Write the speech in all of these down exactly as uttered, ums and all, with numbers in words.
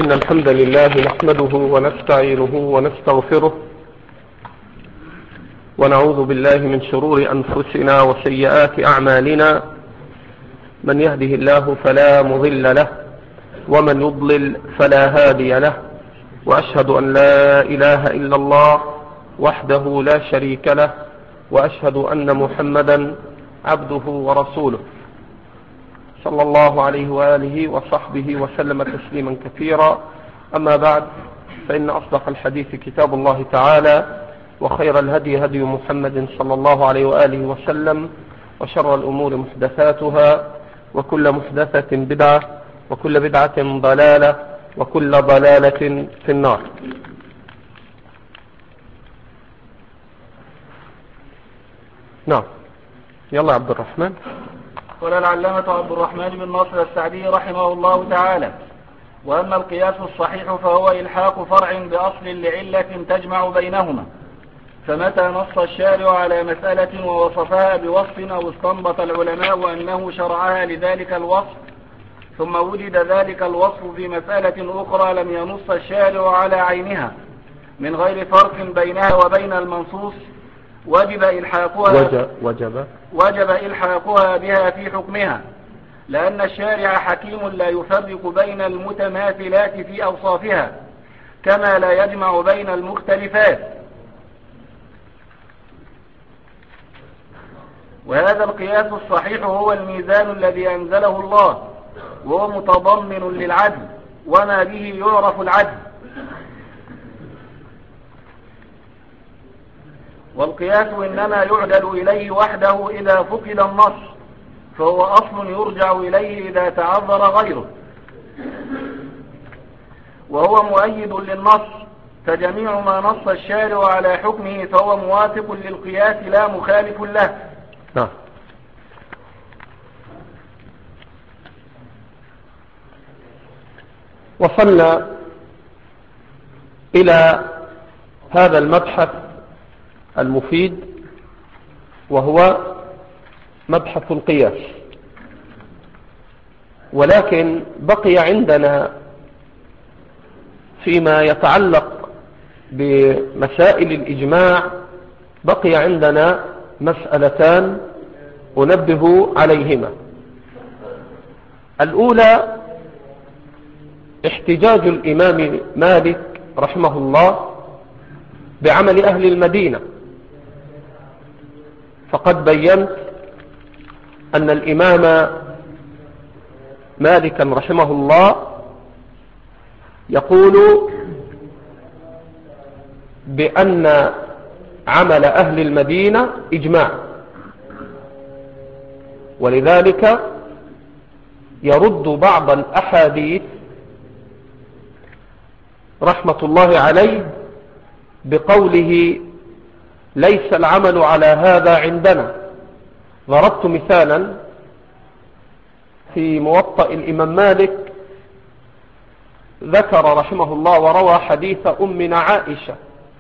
إن الحمد لله نحمده ونستعينه ونستغفره ونعوذ بالله من شرور أنفسنا وسيئات أعمالنا. من يهده الله فلا مضل له ومن يضلل فلا هادي له، وأشهد أن لا إله إلا الله وحده لا شريك له، وأشهد أن محمدا عبده ورسوله صلى الله عليه وآله وصحبه وسلم تسليما كثيرا. أما بعد، فإن أصدق الحديث كتاب الله تعالى، وخير الهدي هدي محمد صلى الله عليه وآله وسلم، وشر الأمور محدثاتها، وكل محدثة بدعة، وكل بدعة ضلالة، وكل ضلالة في النار. نعم، يلا عبد الرحمن. قال العلامة عبد الرحمن بن ناصر السعدي رحمه الله تعالى: وأما القياس الصحيح فهو إلحاق فرع بأصل لعلة تجمع بينهما، فمتى نص الشارع على مسألة ووصفها بوصف أو استنبط العلماء أنه شرعها لذلك الوصف، ثم وجد ذلك الوصف في مسألة أخرى لم ينص الشارع على عينها من غير فرق بينها وبين المنصوص، وجب إلحاقها وجب, وجب, وجب إلحاقها بها في حكمها، لأن الشارع حكيم لا يفرق بين المتماثلات في أوصافها كما لا يجمع بين المختلفات. وهذا القياس الصحيح هو الميزان الذي أنزله الله، وهو متضمن للعدل وما به يعرف العدل. والقياس إنما يعدل إليه وحده إذا فقد النص، فهو أصل يرجع إليه إذا تعذر غيره، وهو مؤيد للنص، فجميع ما نص الشارع على حكمه فهو موافق للقياس لا مخالف له. نعم. وصلنا إلى هذا المبحث المفيد، وهو مبحث القياس. ولكن بقي عندنا فيما يتعلق بمسائل الإجماع بقي عندنا مسألتان أنبه عليهما. الأولى احتجاج الإمام مالك رحمه الله بعمل أهل المدينة، فقد بينت أن الإمام مالكا رحمه الله يقول بأن عمل أهل المدينة إجماع، ولذلك يرد بعض الأحاديث رحمة الله عليه بقوله ليس العمل على هذا عندنا. ضربت مثالا في موطأ الإمام مالك، ذكر رحمه الله وروى حديث أمنا عائشة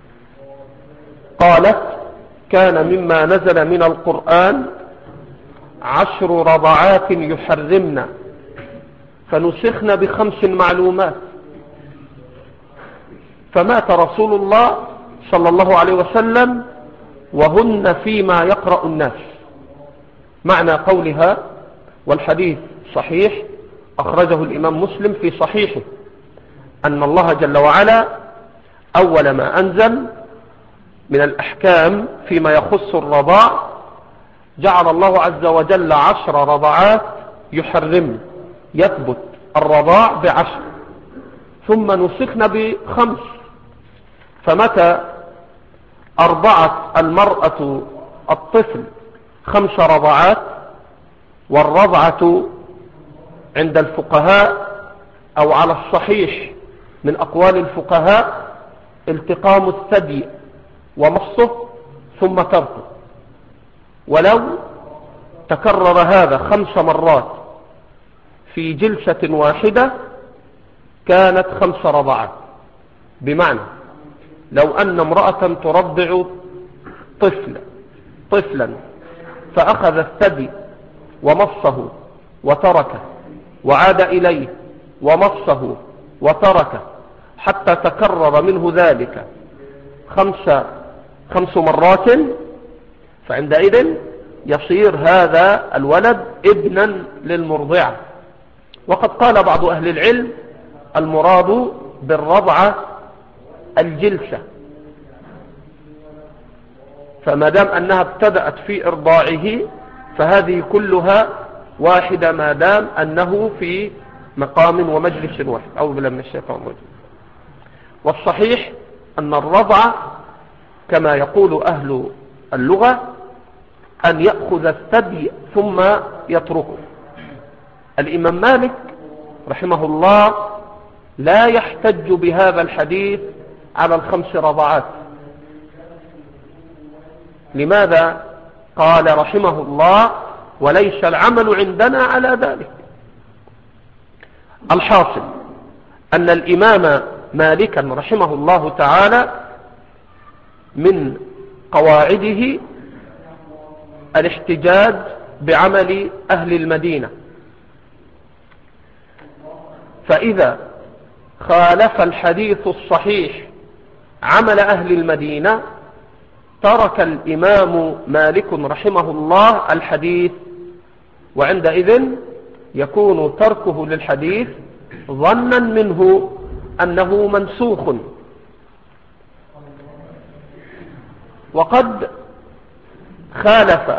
قالت: كان مما نزل من القرآن عشر رضعات يحرمن فنسخن بخمس معلومات، فمات رسول الله صلى الله عليه وسلم وهن فيما يقرأ الناس. معنى قولها، والحديث صحيح أخرجه الإمام مسلم في صحيحه، أن الله جل وعلا أول ما أنزل من الأحكام فيما يخص الرضاع جعل الله عز وجل عشر رضعات يحرم، يثبت الرضاع بعشر، ثم نسخن بخمس، فمتى أرضعت المرأة الطفل خمس رضعات، والرضعة عند الفقهاء أو على الصحيح من أقوال الفقهاء التقام الثدي ومصه ثم تركه، ولو تكرر هذا خمس مرات في جلسة واحدة كانت خمس رضعات. بمعنى لو أن امرأة ترضع طفلا طفلا فأخذ الثدي ومصه وتركه، وعاد إليه ومصه وتركه حتى تكرر منه ذلك خمس, خمس مرات، فعندئذ يصير هذا الولد ابنا للمرضعة. وقد قال بعض أهل العلم المراد بالرضعة الجلسة، فما دام أنها ابتدأت في إرضاعه فهذه كلها واحدة ما دام أنه في مقام ومجلس واحد. أعوذ بالله من الشيطان الرجيم. والصحيح أن الرضعة كما يقول أهل اللغة أن يأخذ الثدي ثم يتركه. الإمام مالك رحمه الله لا يحتج بهذا الحديث على الخمس رضعات. لماذا؟ قال رحمه الله: وليس العمل عندنا على ذلك. الحاصل أن الإمام مالكا رحمه الله تعالى من قواعده الاحتجاج بعمل أهل المدينة، فإذا خالف الحديث الصحيح عمل أهل المدينة ترك الإمام مالك رحمه الله الحديث، وعندئذ يكون تركه للحديث ظنا منه أنه منسوخ. وقد خالف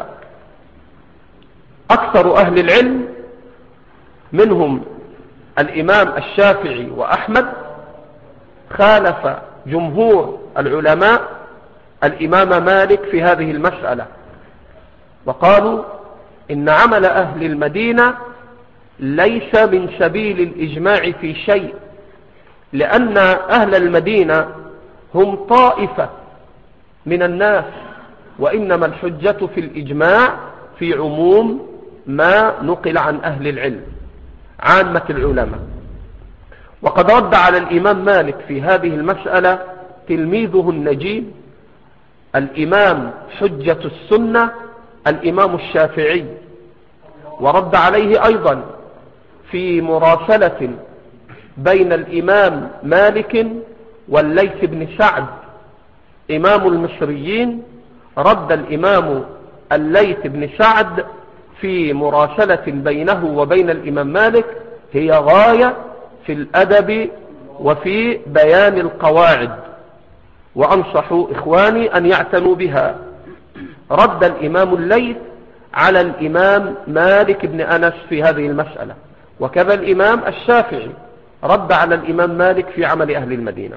أكثر أهل العلم منهم الإمام الشافعي وأحمد، خالف جمهور العلماء الإمام مالك في هذه المسألة، وقالوا إن عمل أهل المدينة ليس من سبيل الإجماع في شيء، لأن أهل المدينة هم طائفة من الناس، وإنما الحجة في الإجماع في عموم ما نقل عن أهل العلم عامة العلماء. وقد رد على الإمام مالك في هذه المسألة تلميذه النجيب الإمام حجة السنة الإمام الشافعي، ورد عليه أيضا في مراسلة بين الإمام مالك والليث بن سعد إمام المصريين. رد الإمام الليث بن سعد في مراسلة بينه وبين الإمام مالك هي غاية في الأدب وفي بيان القواعد، وأنصح إخواني أن يعتنوا بها. رد الإمام الليث على الإمام مالك بن أنس في هذه المسألة، وكذا الإمام الشافعي رد على الإمام مالك في عمل أهل المدينة.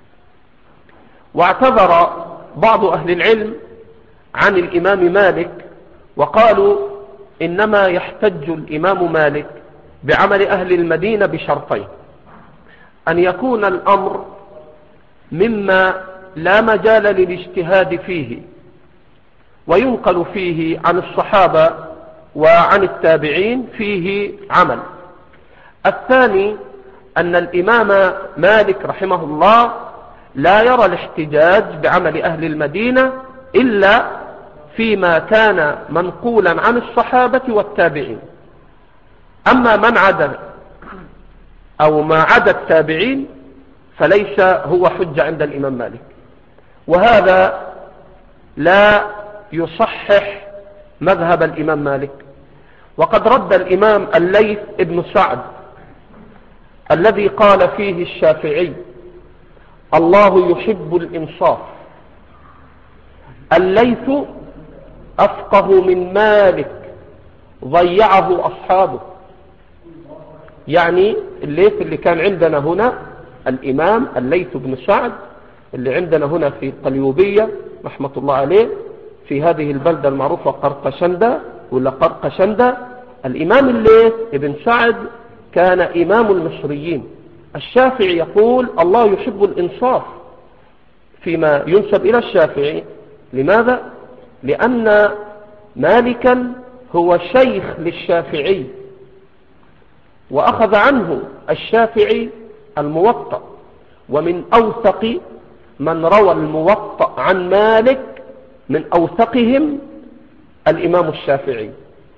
واعتذر بعض أهل العلم عن الإمام مالك وقالوا إنما يحتج الإمام مالك بعمل أهل المدينة بشرطين: أن يكون الأمر مما لا مجال للاجتهاد فيه وينقل فيه عن الصحابة وعن التابعين فيه عمل. الثاني أن الإمام مالك رحمه الله لا يرى الاحتجاج بعمل أهل المدينة إلا فيما كان منقولا عن الصحابة والتابعين. أما من عدا أو ما عدا التابعين فليس هو حجة عند الإمام مالك، وهذا لا يصحح مذهب الإمام مالك. وقد رد الإمام الليث ابن سعد الذي قال فيه الشافعي: الله يحب الإنصاف. الليث أفقه من مالك ضيعه أصحابه. يعني الليث اللي كان عندنا هنا الإمام الليث بن سعد اللي عندنا هنا في القليوبية رحمة الله عليه في هذه البلدة المعروفة قرقشندة ولا قرقشندة. الإمام الليث بن سعد كان إمام المصريين. الشافعي يقول الله يحب الإنصاف فيما ينسب إلى الشافعي. لماذا؟ لأن مالكا هو شيخ للشافعي، وأخذ عنه الشافعي الموطأ، ومن أوثق من روى الموطأ عن مالك من أوثقهم الإمام الشافعي.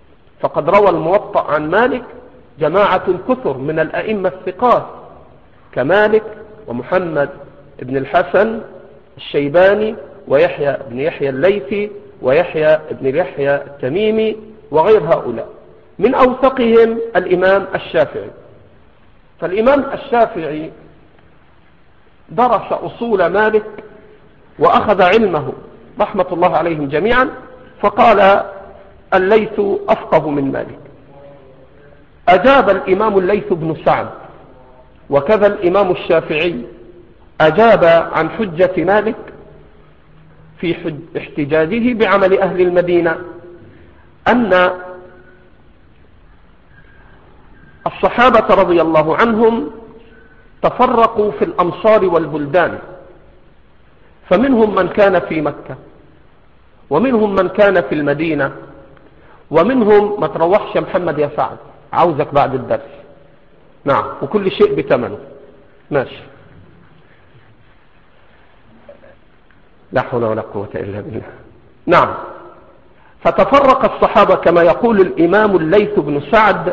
فقد روى الموطأ عن مالك جماعة كثر من الأئمة الثقات كمالك ومحمد بن الحسن الشيباني ويحيى بن يحيى الليثي ويحيى بن يحيى التميمي وغير هؤلاء. من أوثقهم الإمام الشافعي. فالإمام الشافعي درس أصول مالك وأخذ علمه رحمة الله عليهم جميعا، فقال الليث أفقه من مالك. أجاب الإمام الليث بن سعد وكذا الإمام الشافعي أجاب عن حجة مالك في حج احتجاجه بعمل أهل المدينة أن الصحابة رضي الله عنهم تفرقوا في الأمصار والبلدان، فمنهم من كان في مكة ومنهم من كان في المدينة ومنهم ما تروحش محمد يا سعد عاوزك بعد الدرس. نعم، وكل شيء بثمنه. ماشي، لا حول ولا قوة إلا بالله. نعم، فتفرق الصحابة كما يقول الإمام الليث بن سعد،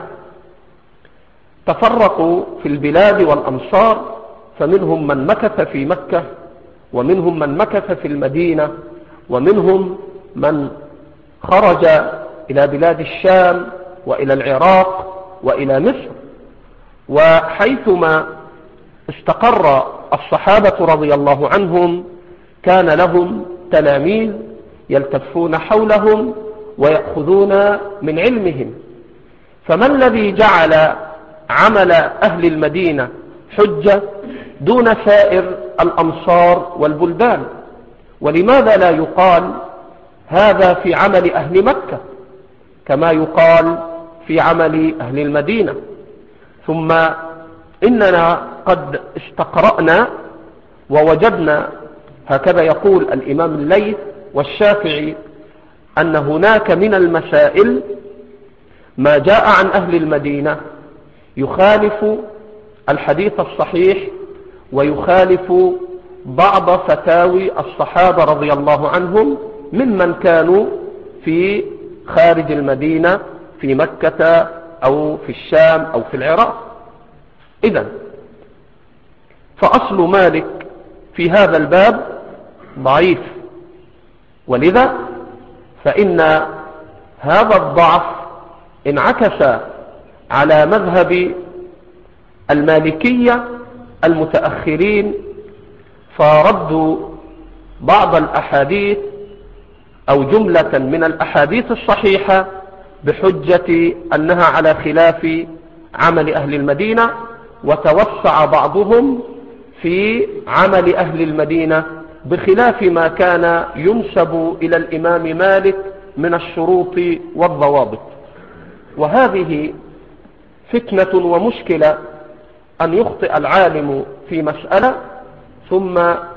تفرقوا في البلاد والأمصار، فمنهم من مكث في مكة ومنهم من مكث في المدينة ومنهم من خرج إلى بلاد الشام وإلى العراق وإلى مصر. وحيثما استقر الصحابة رضي الله عنهم كان لهم تلاميذ يلتفون حولهم ويأخذون من علمهم. فما الذي جعل عمل أهل المدينة حجة دون سائر الأمصار والبلدان؟ ولماذا لا يقال هذا في عمل أهل مكة كما يقال في عمل أهل المدينة؟ ثم إننا قد استقرأنا ووجدنا، هكذا يقول الإمام الليث والشافعي، أن هناك من المسائل ما جاء عن أهل المدينة يخالف الحديث الصحيح ويخالف بعض فتاوي الصحابة رضي الله عنهم ممن كانوا في خارج المدينة في مكة أو في الشام أو في العراق. إذن فأصل مالك في هذا الباب ضعيف، ولذا فإن هذا الضعف انعكس على مذهب المالكية المتأخرين، فردوا بعض الأحاديث أو جملة من الأحاديث الصحيحة بحجة أنها على خلاف عمل أهل المدينة، وتوسع بعضهم في عمل أهل المدينة بخلاف ما كان ينسب إلى الإمام مالك من الشروط والضوابط. وهذه فتنة ومشكلة أن يخطئ العالم في مسألة ثم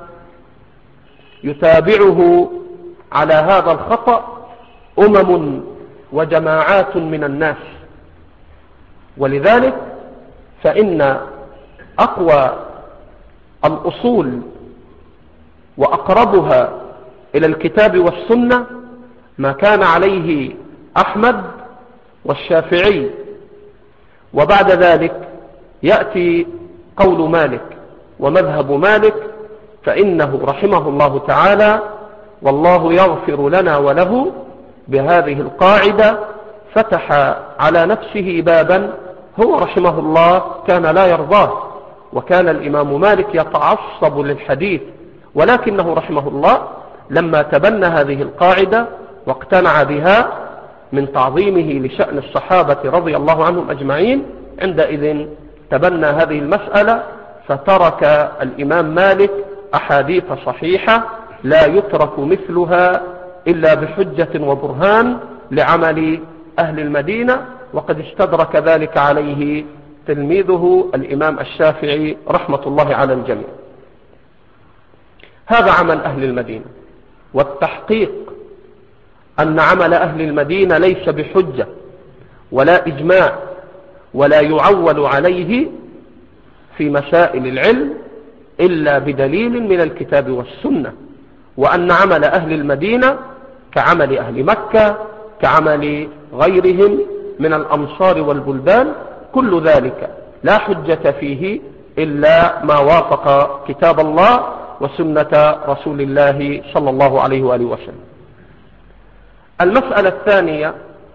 يتابعه على هذا الخطأ أمم وجماعات من الناس. ولذلك فإن أقوى الأصول وأقربها إلى الكتاب والسنة ما كان عليه أحمد والشافعي، وبعد ذلك يأتي قول مالك ومذهب مالك، فإنه رحمه الله تعالى والله يغفر لنا وله بهذه القاعدة فتح على نفسه بابا هو رحمه الله كان لا يرضاه، وكان الإمام مالك يتعصب للحديث، ولكنه رحمه الله لما تبنى هذه القاعدة واقتنع بها من تعظيمه لشأن الصحابة رضي الله عنهم أجمعين، عندئذ تبنى هذه المسألة، فترك الإمام مالك أحاديث صحيحة لا يترك مثلها إلا بحجة وبرهان لعمل أهل المدينة، وقد استدرك ذلك عليه تلميذه الإمام الشافعي رحمة الله على الجميع. هذا عمل أهل المدينة، والتحقيق أن عمل أهل المدينة ليس بحجة ولا إجماع ولا يعول عليه في مسائل العلم إلا بدليل من الكتاب والسنة، وأن عمل أهل المدينة كعمل أهل مكة كعمل غيرهم من الأمصار والبلدان كل ذلك لا حجة فيه إلا ما وافق كتاب الله وسنة رسول الله صلى الله عليه وآله وسلم. المسألة الثانية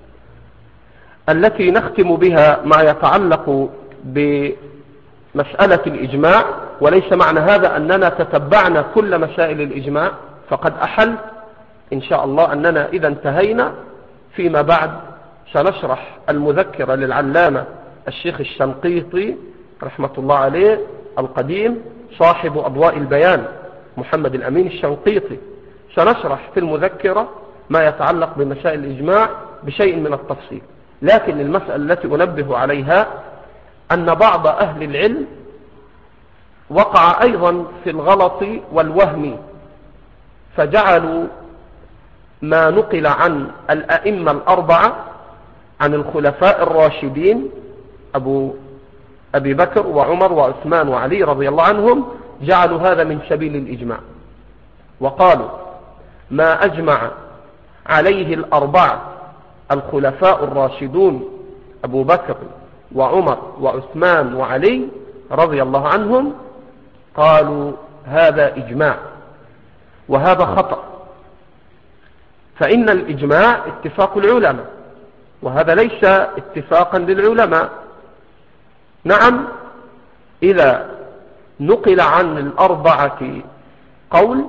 التي نختم بها ما يتعلق بمسألة الإجماع، وليس معنى هذا أننا تتبعنا كل مسائل الإجماع، فقد أحل إن شاء الله أننا إذا انتهينا فيما بعد سنشرح المذكرة للعلامة الشيخ الشنقيطي رحمة الله عليه القديم صاحب أضواء البيان محمد الأمين الشنقيطي. سنشرح في المذكرة ما يتعلق بمسائل الإجماع بشيء من التفصيل، لكن المسألة التي أنبه عليها أن بعض أهل العلم وقع أيضا في الغلط والوهم، فجعلوا ما نقل عن الأئمة الأربعة عن الخلفاء الراشدين أبو أبي بكر وعمر وعثمان وعلي رضي الله عنهم، جعلوا هذا من سبيل الإجماع، وقالوا ما أجمع عليه الأربعة الخلفاء الراشدون أبو بكر وعمر وعثمان وعلي رضي الله عنهم، قالوا هذا إجماع، وهذا خطأ، فإن الإجماع اتفاق العلماء، وهذا ليس اتفاقا للعلماء. نعم، إذا نقل عن الأربعة قول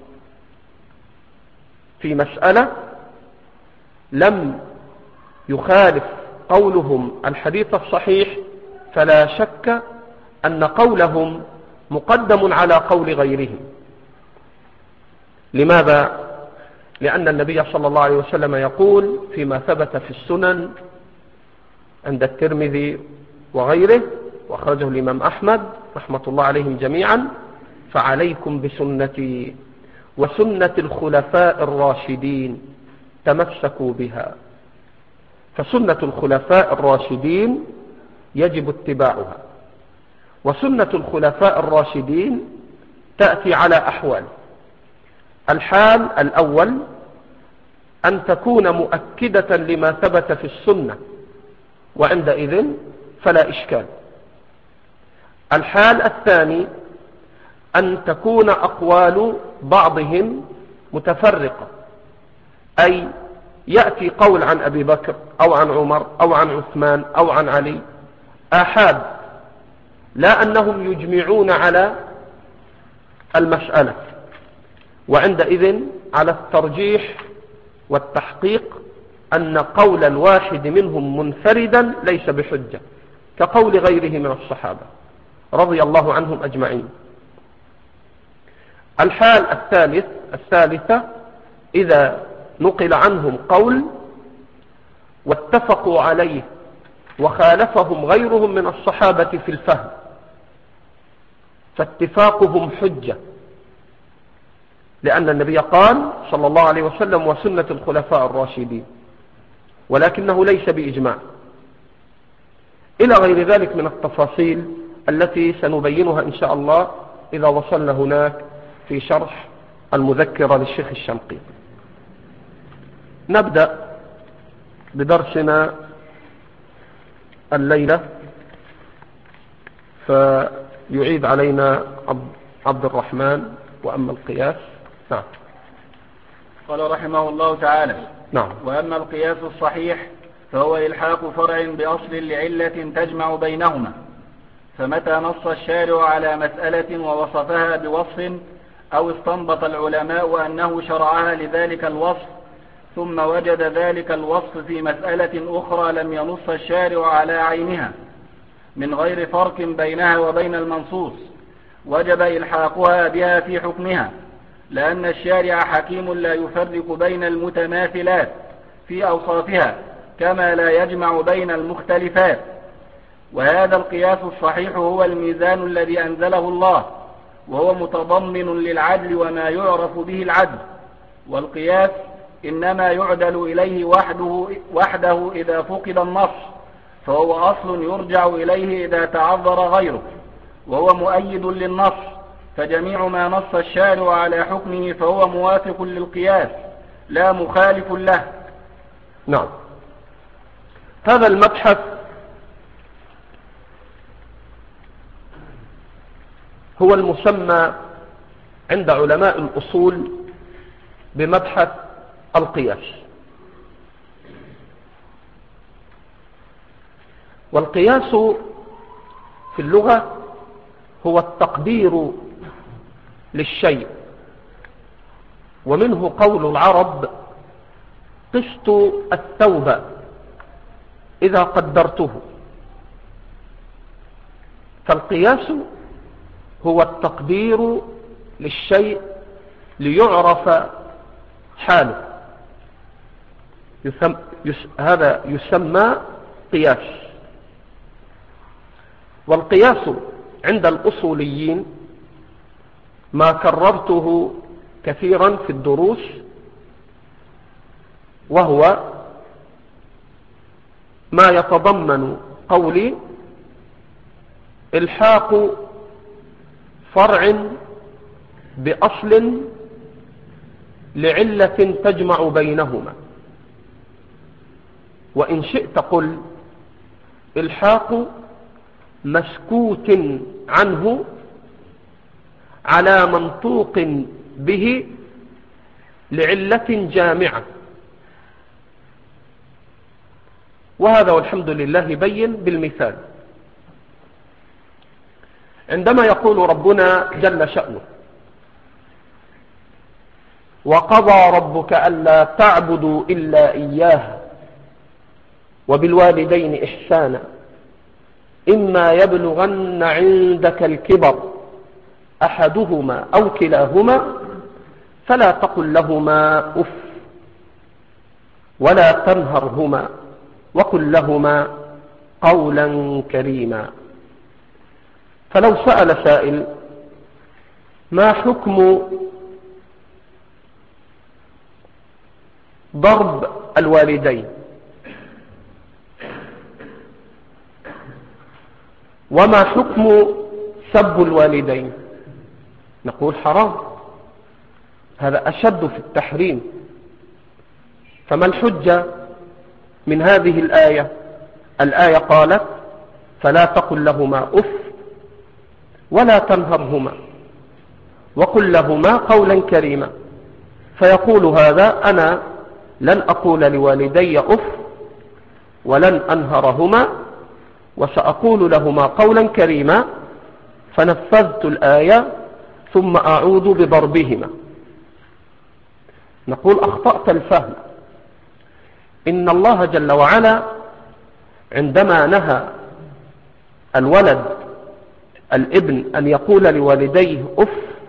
في مسألة لم يخالف قولهم الحديث الصحيح، فلا شك أن قولهم مقدم على قول غيرهم. لماذا؟ لأن النبي صلى الله عليه وسلم يقول فيما ثبت في السنن عند الترمذي وغيره، وأخرجه الإمام أحمد رحمة الله عليهم جميعا: فعليكم بسنتي وسنة الخلفاء الراشدين تمسكوا بها. فسنة الخلفاء الراشدين يجب اتباعها، وسنة الخلفاء الراشدين تأتي على أحوال. الحال الأول أن تكون مؤكدة لما ثبت في السنة، وعندئذ فلا إشكال. الحال الثاني أن تكون أقوال بعضهم متفرقة، أي يأتي قول عن أبي بكر أو عن عمر أو عن عثمان أو عن علي آحاد، لا أنهم يجمعون على المسألة، وعندئذ على الترجيح والتحقيق أن قول الواحد منهم منفردا ليس بحجة، كقول غيره من الصحابة رضي الله عنهم أجمعين. الحال الثالث الثالثة إذا نقل عنهم قول واتفقوا عليه وخالفهم غيرهم من الصحابة في الفهم، فاتفاقهم حجة، لأن النبي قال صلى الله عليه وسلم وسنة الخلفاء الراشدين، ولكنه ليس بإجماع، إلى غير ذلك من التفاصيل التي سنبينها إن شاء الله إذا وصلنا هناك في شرح المذكرة للشيخ الشنقيطي. نبدأ بدرسنا الليلة، فيعيد علينا عبد الرحمن وأما القياس. نعم. قال رحمه الله تعالى: نعم. وأما القياس الصحيح فهو إلحاق فرع بأصل لعلة تجمع بينهما، فمتى نص الشارع على مسألة ووصفها بوصف أو استنبط العلماء أنه شرعها لذلك الوصف، ثم وجد ذلك الوصف في مسألة أخرى لم ينص الشارع على عينها من غير فرق بينها وبين المنصوص، وجب إلحاقها بها في حكمها، لأن الشارع حكيم لا يفرق بين المتماثلات في أوصافها كما لا يجمع بين المختلفات. وهذا القياس الصحيح هو الميزان الذي أنزله الله، وهو متضمن للعدل وما يعرف به العدل. والقياس إنما يعدل إليه وحده, وحده إذا فقد النص، فهو أصل يرجع إليه إذا تعذر غيره، وهو مؤيد للنص، فجميع ما نص الشارع على حكمه فهو موافق للقياس لا مخالف له. نعم. هذا المبحث هو المسمى عند علماء الأصول بمبحث القياس. والقياس في اللغة هو التقدير للشيء، ومنه قول العرب: قست الثوب إذا قدرته. فالقياس هو التقدير للشيء ليعرف حاله، يسمى يس هذا يسمى قياس. والقياس عند الأصوليين ما كررته كثيرا في الدروس، وهو ما يتضمن قولي: الحاق فرع بأصل لعلة تجمع بينهما. وإن شئت قل: الحاق مسكوت عنه على منطوق به لعلة جامعة. وهذا والحمد لله بين بالمثال. عندما يقول ربنا جل شأنه: وقضى ربك ألا تعبدوا إلا إياه وبالوالدين إحسانا إما يبلغن عندك الكبر أحدهما أو كلاهما فلا تقل لهما أف ولا تنهرهما وقل لهما قولا كريما. فلو سأل سائل: ما حكم ضرب الوالدين؟ وما حكم سب الوالدين؟ نقول حرام، هذا أشد في التحريم. فما الحجة من هذه الآية؟ الآية قالت: فلا تقل لهما أف ولا تنهرهما وقل لهما قولا كريما. فيقول هذا: أنا لن أقول لوالدي أف ولن أنهرهما وسأقول لهما قولا كريما، فنفذت الآية ثم أعود بضربهما. نقول: أخطأت الفهم. إن الله جل وعلا عندما نهى الولد الابن أن يقول لوالديه أف،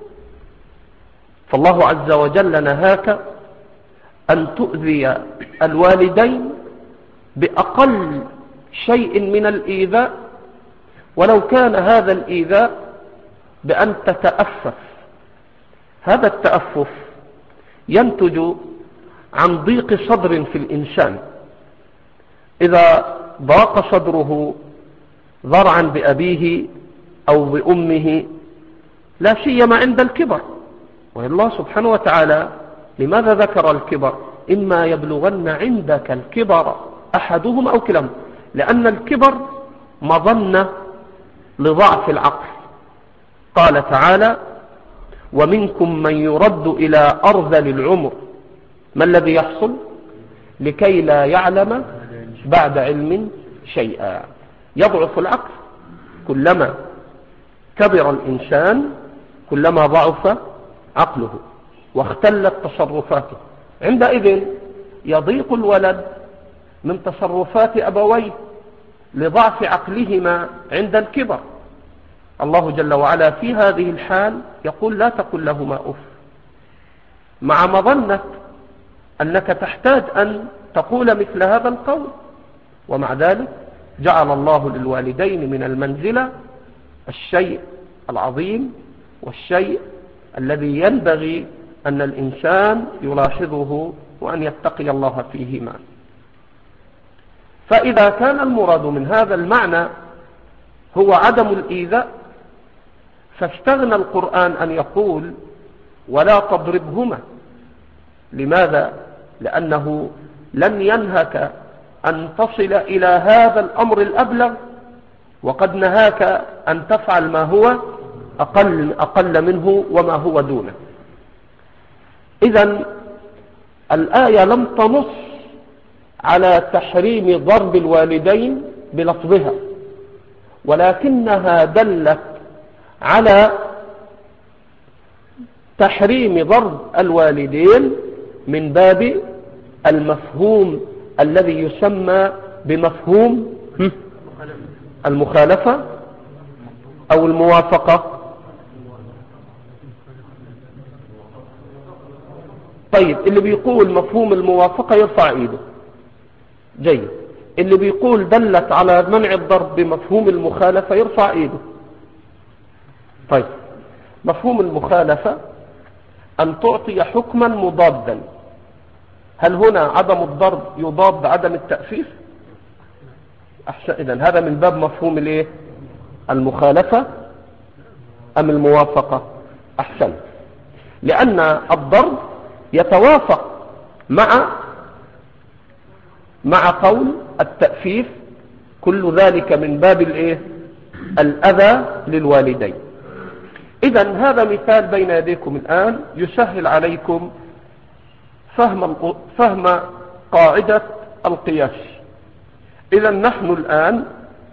فالله عز وجل نهاك أن تؤذي الوالدين بأقل شيء من الإيذاء، ولو كان هذا الإيذاء بأن تتأفف. هذا التأفف ينتج عن ضيق صدر في الإنسان. إذا ضاق صدره ضرعا بأبيه أو بأمه، لا سيما عند الكبر. والله سبحانه وتعالى لماذا ذكر الكبر؟ إما يبلغن عندك الكبر أحدهم أو كلاهما، لأن الكبر مظنة لضعف العقل. قال تعالى: ومنكم من يرد إلى أرذل العمر. ما الذي يحصل؟ لكي لا يعلم بعد علم شيئا. يضعف العقل. كلما كبر الإنسان كلما ضعف عقله واختلت تصرفاته. عندئذ يضيق الولد من تصرفات أبويه لضعف عقلهما عند الكبر. الله جل وعلا في هذه الحال يقول: لا تقل لهما أف، مع مظنة أنك تحتاج أن تقول مثل هذا القول. ومع ذلك جعل الله للوالدين من المنزلة الشيء العظيم والشيء الذي ينبغي أن الإنسان يلاحظه وأن يتقي الله فيهما. فإذا كان المراد من هذا المعنى هو عدم الإيذاء، فاستغنى القرآن أن يقول: ولا تضربهما. لماذا؟ لأنه لن ينهك أن تصل إلى هذا الأمر الأبلغ، وقد نهاك أن تفعل ما هو أقل, أقل منه وما هو دونه. إذن الآية لم تنص على تحريم ضرب الوالدين بلفظها، ولكنها دلت على تحريم ضرب الوالدين من باب المفهوم الذي يسمى بمفهوم المخالفة أو الموافقة. طيب، اللي بيقول مفهوم الموافقة يرفع ايده. جيد. اللي بيقول دلت على منع الضرب بمفهوم المخالفة يرفع ايده. طيب، مفهوم المخالفة أن تعطي حكما مضادا. هل هنا عدم الضرب يضاد عدم التأفيف؟ أحسن. إذن هذا من باب مفهوم الايه؟ المخالفة أم الموافقة؟ أحسن. لأن الضرب يتوافق مع مع قول التأفيف، كل ذلك من باب الايه؟ الأذى للوالدين. إذن هذا مثال بين يديكم الآن يسهل عليكم فهم فهم قاعدة القياس. إذن نحن الآن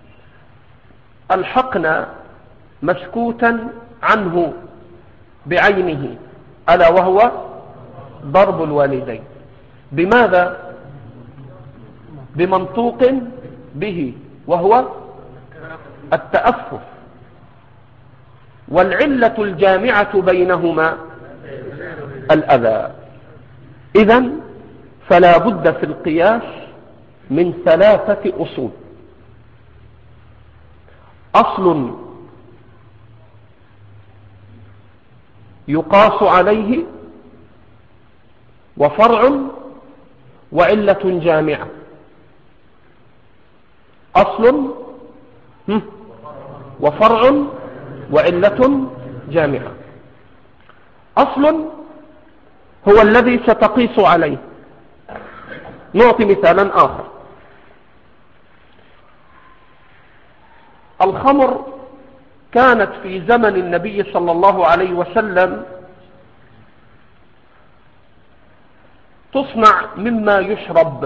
ألحقنا مسكوتا عنه بعينه، ألا وهو ضرب الوالدين. بماذا؟ بمنطوق به، وهو التأفف. والعلة الجامعة بينهما الأذى. إذن فلا بد في القياس من ثلاثة أصول: أصل يقاس عليه، وفرع، وعلة جامعة. أصل وفرع وعلة جامعة. أصل هو الذي ستقيس عليه. نعطي مثالا آخر. الخمر كانت في زمن النبي صلى الله عليه وسلم تصنع مما يشرب.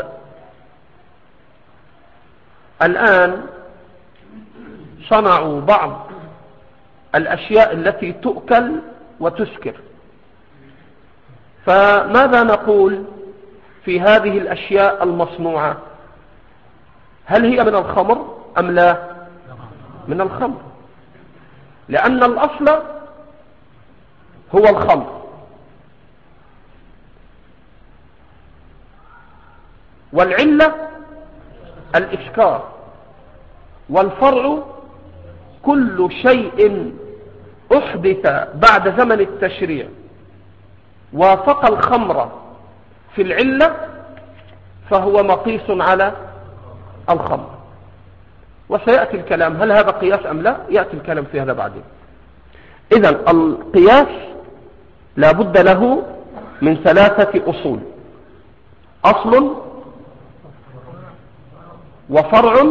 الآن صنعوا بعض الأشياء التي تؤكل وتسكر. فماذا نقول في هذه الأشياء المصنوعة؟ هل هي من الخمر أم لا؟ من الخمر، لأن الأصل هو الخمر، والعلة الإسكار، والفرع كل شيء أحدث بعد زمن التشريع وافق الخمر في العلة فهو مقيس على الخمر. وسيأتي الكلام هل هذا قياس أم لا، يأتي الكلام في هذا بعدين. إذن القياس لا بد له من ثلاثة أصول: أصل وفرع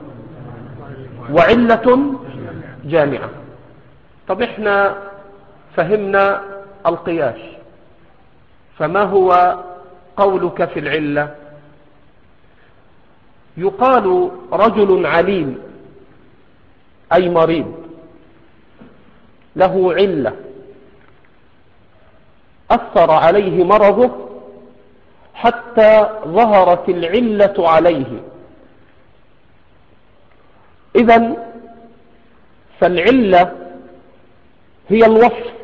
وعلة جامعة. طب احنا فهمنا القياس، فما هو قولك في العلة؟ يقال رجل عليل أي مريض له علة أثر عليه مرضه حتى ظهرت العلة عليه. إذن فالعلة هي الوصف،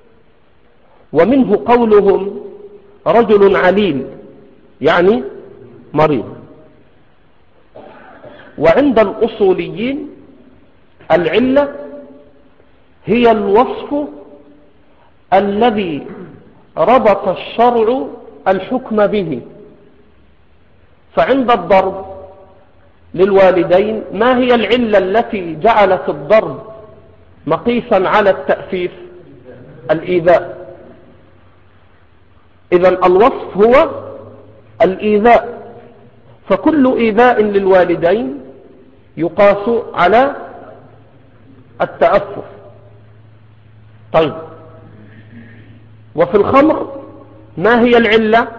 ومنه قولهم رجل عليل يعني مريض. وعند الأصوليين العلة هي الوصف الذي ربط الشرع الحكم به. فعند الضرب للوالدين ما هي العلة التي جعلت الضرب مقيسا على التأفيف؟ الإيذاء. إذن الوصف هو الإيذاء، فكل إيذاء للوالدين يقاس على التأفف. طيب، وفي الخمر ما هي العلة؟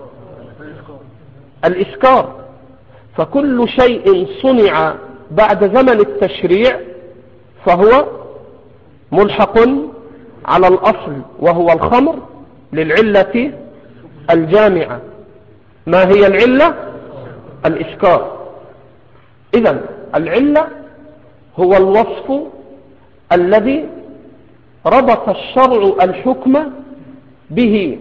الإسكار. فكل شيء صنع بعد زمن التشريع فهو ملحق على الأصل وهو الخمر للعلة الجامعة. ما هي العلة؟ الإسكار. إذن العلة هو الوصف الذي ربط الشرع الحكم به،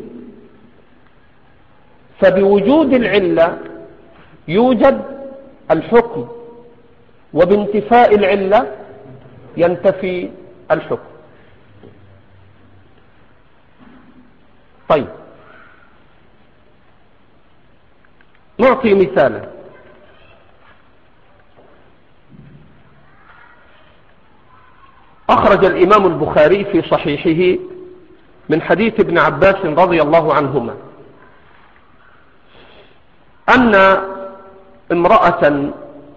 فبوجود العلة يوجد الحكم، وبانتفاء العلة ينتفي الحكم. طيب، نعطي مثالا. أخرج الإمام البخاري في صحيحه من حديث ابن عباس رضي الله عنهما أن امرأة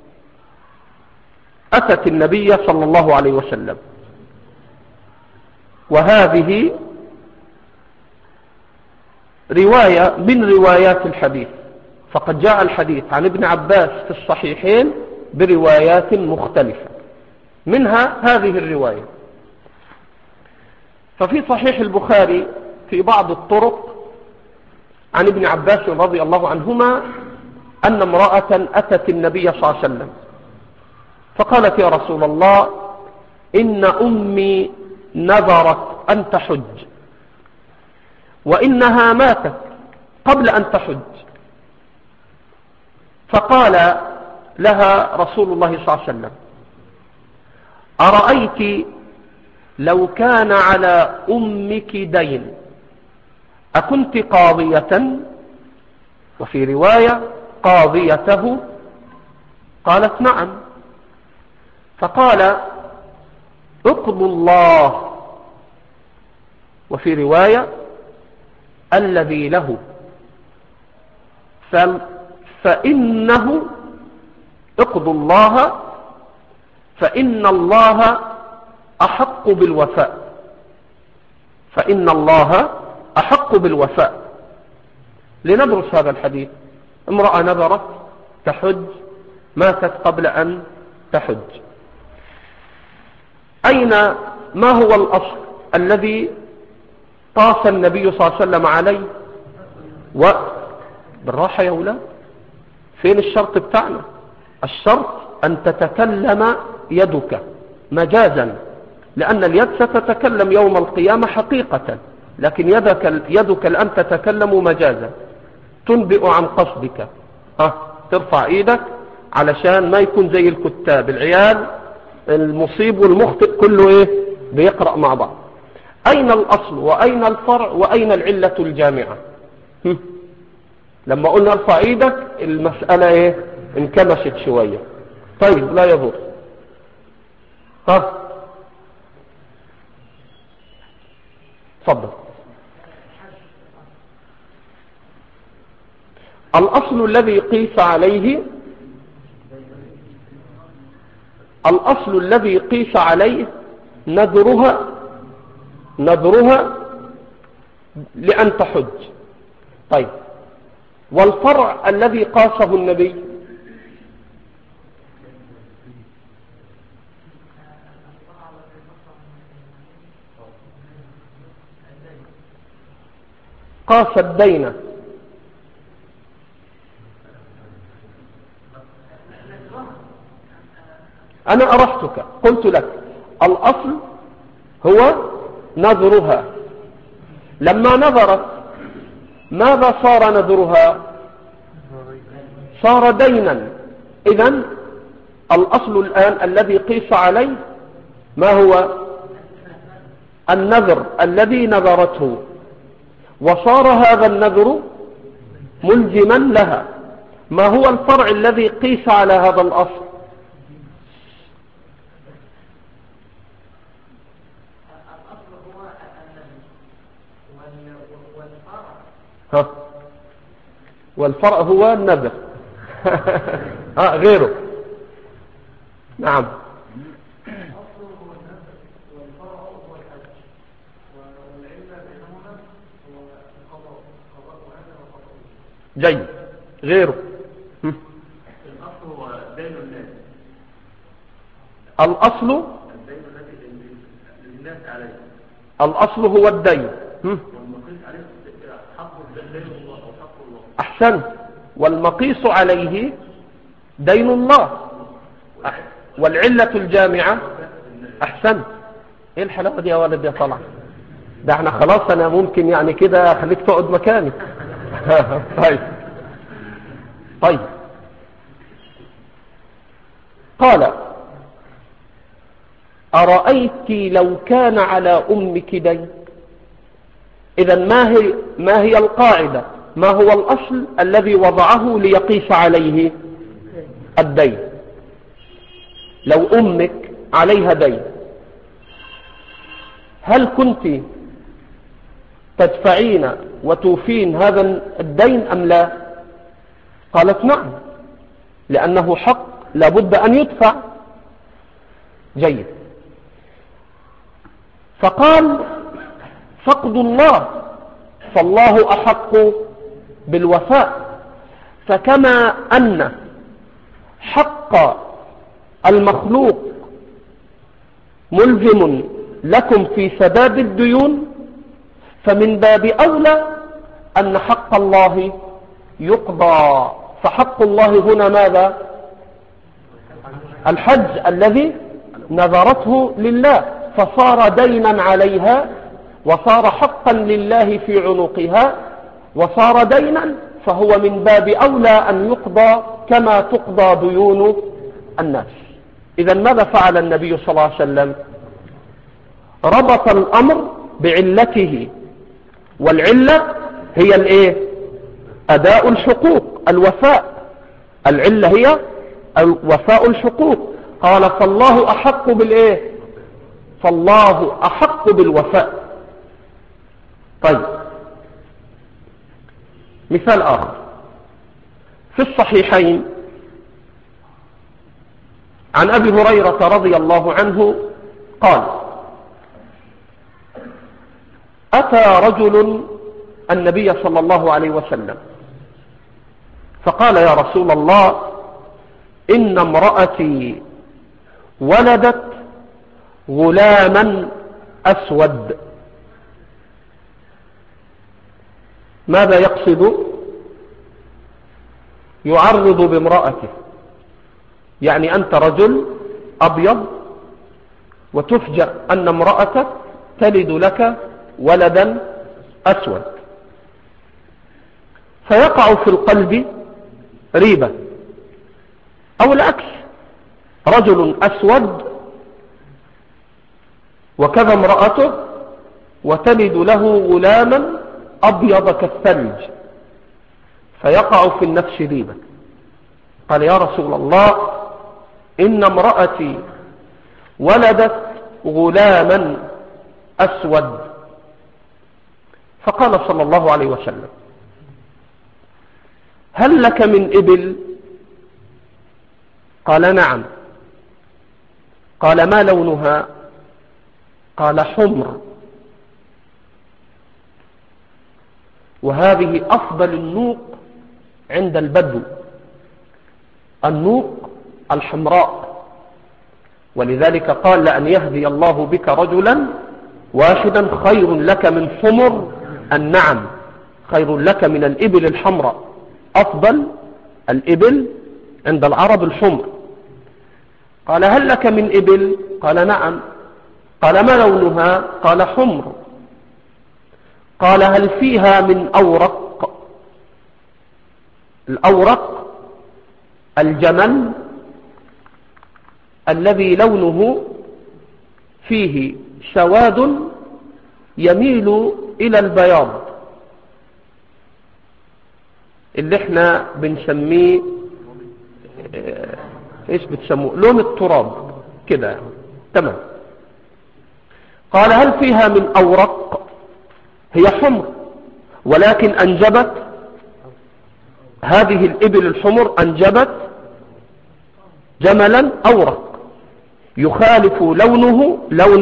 أتت النبي صلى الله عليه وسلم، وهذه رواية من روايات الحديث، فقد جاء الحديث عن ابن عباس في الصحيحين بروايات مختلفة، منها هذه الرواية. ففي صحيح البخاري في بعض الطرق عن ابن عباس رضي الله عنهما أن امرأة أتت النبي صلى الله عليه وسلم فقالت: يا رسول الله، إن أمي نذرت أن تحج، وإنها ماتت قبل أن تحج. فقال لها رسول الله صلى الله عليه وسلم: أرأيت لو كان على أمك دين أكنت قاضية؟ وفي رواية قاضيته. قالت: نعم. فقال: اقضوا الله، وفي رواية الذي له، فإنه اقضوا الله فإن الله أحق بالوفاء، فإن الله أحق بالوفاء. لندرس هذا الحديث. امرأة نذرت تحج، ماتت قبل أن تحج. أين ما هو الأصل الذي طاس النبي صلى الله عليه وسلم عليه؟ وبالراحة يا أولاد، فين الشرط بتاعنا؟ الشرط أن تتكلم يدك مجازا، لأن اليد ستتكلم يوم القيامة حقيقة، لكن يدك, يدك الآن تتكلم مجازا، تنبئ عن قصدك. ها، ترفع ايدك علشان ما يكون زي الكتاب العيال، المصيب والمخطئ كله ايه بيقرأ مع بعض. أين الأصل وأين الفرع وأين العلة الجامعة؟ هم. لما قلنا ارفع ايدك المسألة ايه انكمشت شوية. طيب، لا يضر. ها، تفضل. الأصل الذي قيس عليه الأصل الذي قيس عليه نذرها نذرها لأن تحج. طيب، والفرع الذي قاسه النبي قاس الدين. أنا أرحتك، قلت لك الأصل هو نذرها. لما نذرت ماذا صار نذرها؟ صار دينا. إذن الأصل الآن الذي قيس عليه ما هو؟ النذر الذي نذرته، وصار هذا النذر ملزما لها. ما هو الفرع الذي قيس على هذا الأصل؟ ها، والفرع هو النذر. ها، غيره. نعم. جيد. غيره. هم. الأصل هو دين الناس. الأصل الدين الذي للناس عليه. الأصل هو الدين. هم. والمقيس عليه حق دين الله أو حق الله. أحسنت. والمقيس عليه دين الله. والعلة الجامعة. أحسنت. ايه الحلاوة دي يا ولد يا طلع؟ ده احنا خلاص انا ممكن يعني كده خليك تقعد مكاني. طيب طيب قال أرأيت لو كان على أمك دين. إذا ما هي ما هي القاعدة؟ ما هو الأصل الذي وضعه ليقيس عليه الدين؟ لو أمك عليها دين هل كنت تدفعين وتوفين هذا الدين أم لا؟ قالت نعم، لأنه حق لابد أن يدفع. جيد. فقال فقد الله، فالله أحق بالوفاء. فكما أن حق المخلوق ملزم لكم في سداد الديون، فمن باب أولى أن حق الله يقضى. فحق الله هنا ماذا؟ الحج الذي نذرته لله، فصار دينا عليها وصار حقا لله في عنقها وصار دينا، فهو من باب أولى أن يقضى كما تقضى ديون الناس. إذا ماذا فعل النبي صلى الله عليه وسلم؟ ربط الأمر بعلته، والعلة هي الايه؟ أداء الحقوق، الوفاء. العلة هي وفاء الحقوق. قال فالله أحق بالايه؟ فالله أحق بالوفاء. طيب مثال آخر في الصحيحين عن أبي هريرة رضي الله عنه قال أتى رجل النبي صلى الله عليه وسلم فقال يا رسول الله إن امرأتي ولدت غلاما أسود. ماذا يقصد؟ يعرض بامرأته، يعني أنت رجل أبيض وتفجأ أن امرأتك تلد لك ولدا أسود، فيقع في القلب ريبة. أو العكس، رجل أسود وكذا امرأته وتلد له غلاما أبيض كالثلج، فيقع في النفس ريبة. قال يا رسول الله إن امرأتي ولدت غلاما أسود. فقال صلى الله عليه وسلم هل لك من إبل؟ قال نعم. قال ما لونها؟ قال حمر. وهذه أفضل النوق عند البدو، النوق الحمراء. ولذلك قال لأن يهدي الله بك رجلا واحدا خير لك من حمر النعم، خير لك من الإبل الحمراء. أفضل الإبل عند العرب الحمر. قال هل لك من إبل؟ قال نعم. قال ما لونها؟ قال حمر. قال هل فيها من أورق؟ الأورق الجمل الذي لونه فيه سواد يميل إلى البياض، اللي احنا بنسميه ايش بتسموه؟ لون التراب كده. تمام. قال هل فيها من أورق؟ هي حمر، ولكن أنجبت هذه الإبل الحمر أنجبت جملا أورق يخالف لونه لون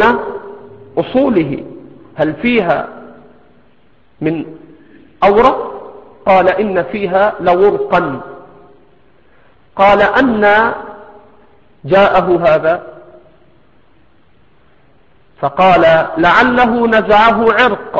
أصوله. هل فيها من أورق؟ قال إن فيها لورقا. قال أن جاءه هذا؟ فقال لعله نزعه عرق،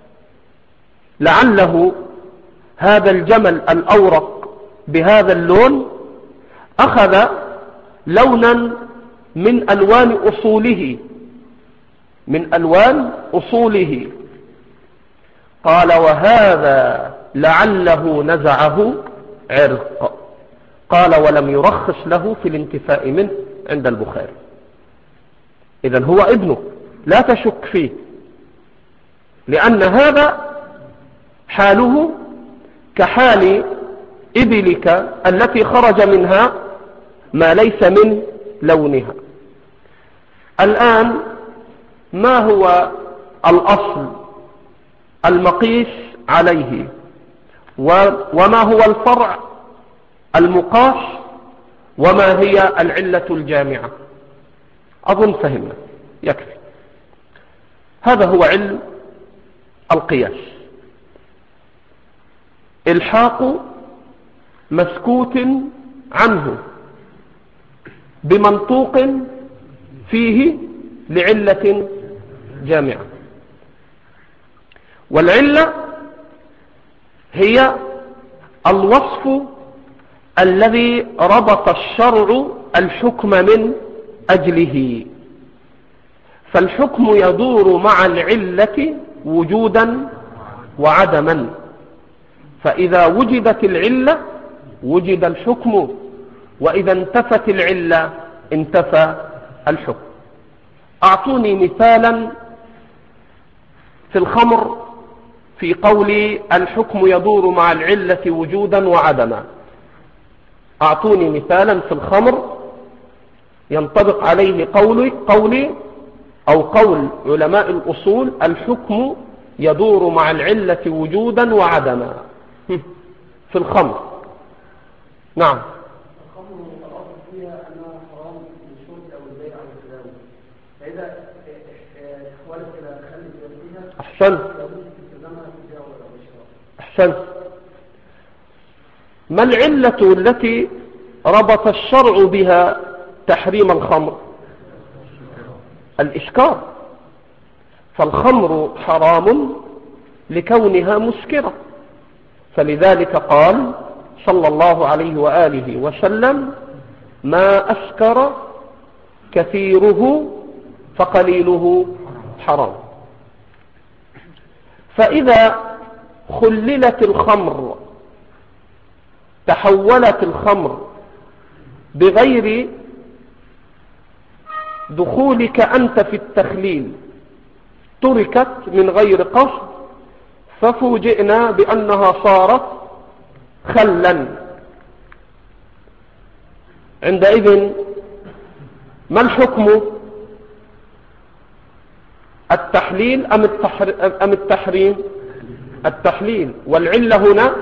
لعله هذا الجمل الأورق بهذا اللون أخذ لونا من ألوان أصوله، من ألوان أصوله. قال وهذا لعله نزعه عرق. قال ولم يرخص له في الانتفاء منه عند البخاري. إذن هو ابنه لا تشك فيه، لأن هذا حاله كحال إبلك التي خرج منها ما ليس من لونها. الآن ما هو الأصل المقيس عليه وما هو الفرع المقاس وما هي العلة الجامعة؟ أظن فهمنا، يكفي. هذا هو علم القياس. الحاق مسكوت عنه بمنطوق فيه لعلة جامعة. والعلة هي الوصف الذي ربط الشرع الحكم من أجله، فالحكم يدور مع العلة وجودا وعدما، فإذا وجدت العلة وجد الحكم، وإذا انتفت العلة انتفى الحكم. أعطوني مثالا في الخمر في قول الحكم يدور مع العلة وجودا وعدما. أعطوني مثالا في الخمر ينطبق عليه قولي, قولي أو قول علماء الأصول الحكم يدور مع العلة وجودا وعدما في الخمر. نعم. الخمر الأصل فيها أنها حرام للشرب أو البيع أو التداول، فإذا احولت إلى خل فيها أحسن أحسن. ما العلة التي ربط الشرع بها تحريم الخمر؟ الإسكار. فالخمر حرام لكونها مسكرة، فلذلك قال صلى الله عليه وآله وسلم ما أسكر كثيره فقليله حرام. فإذا خللت الخمر تحولت الخمر بغير دخولك أنت في التخليل، تركت من غير قصد، ففوجئنا بأنها صارت خلا. عندئذ ما الحكم؟ التحليل أم التحريم؟ التحليل. والعلة هنا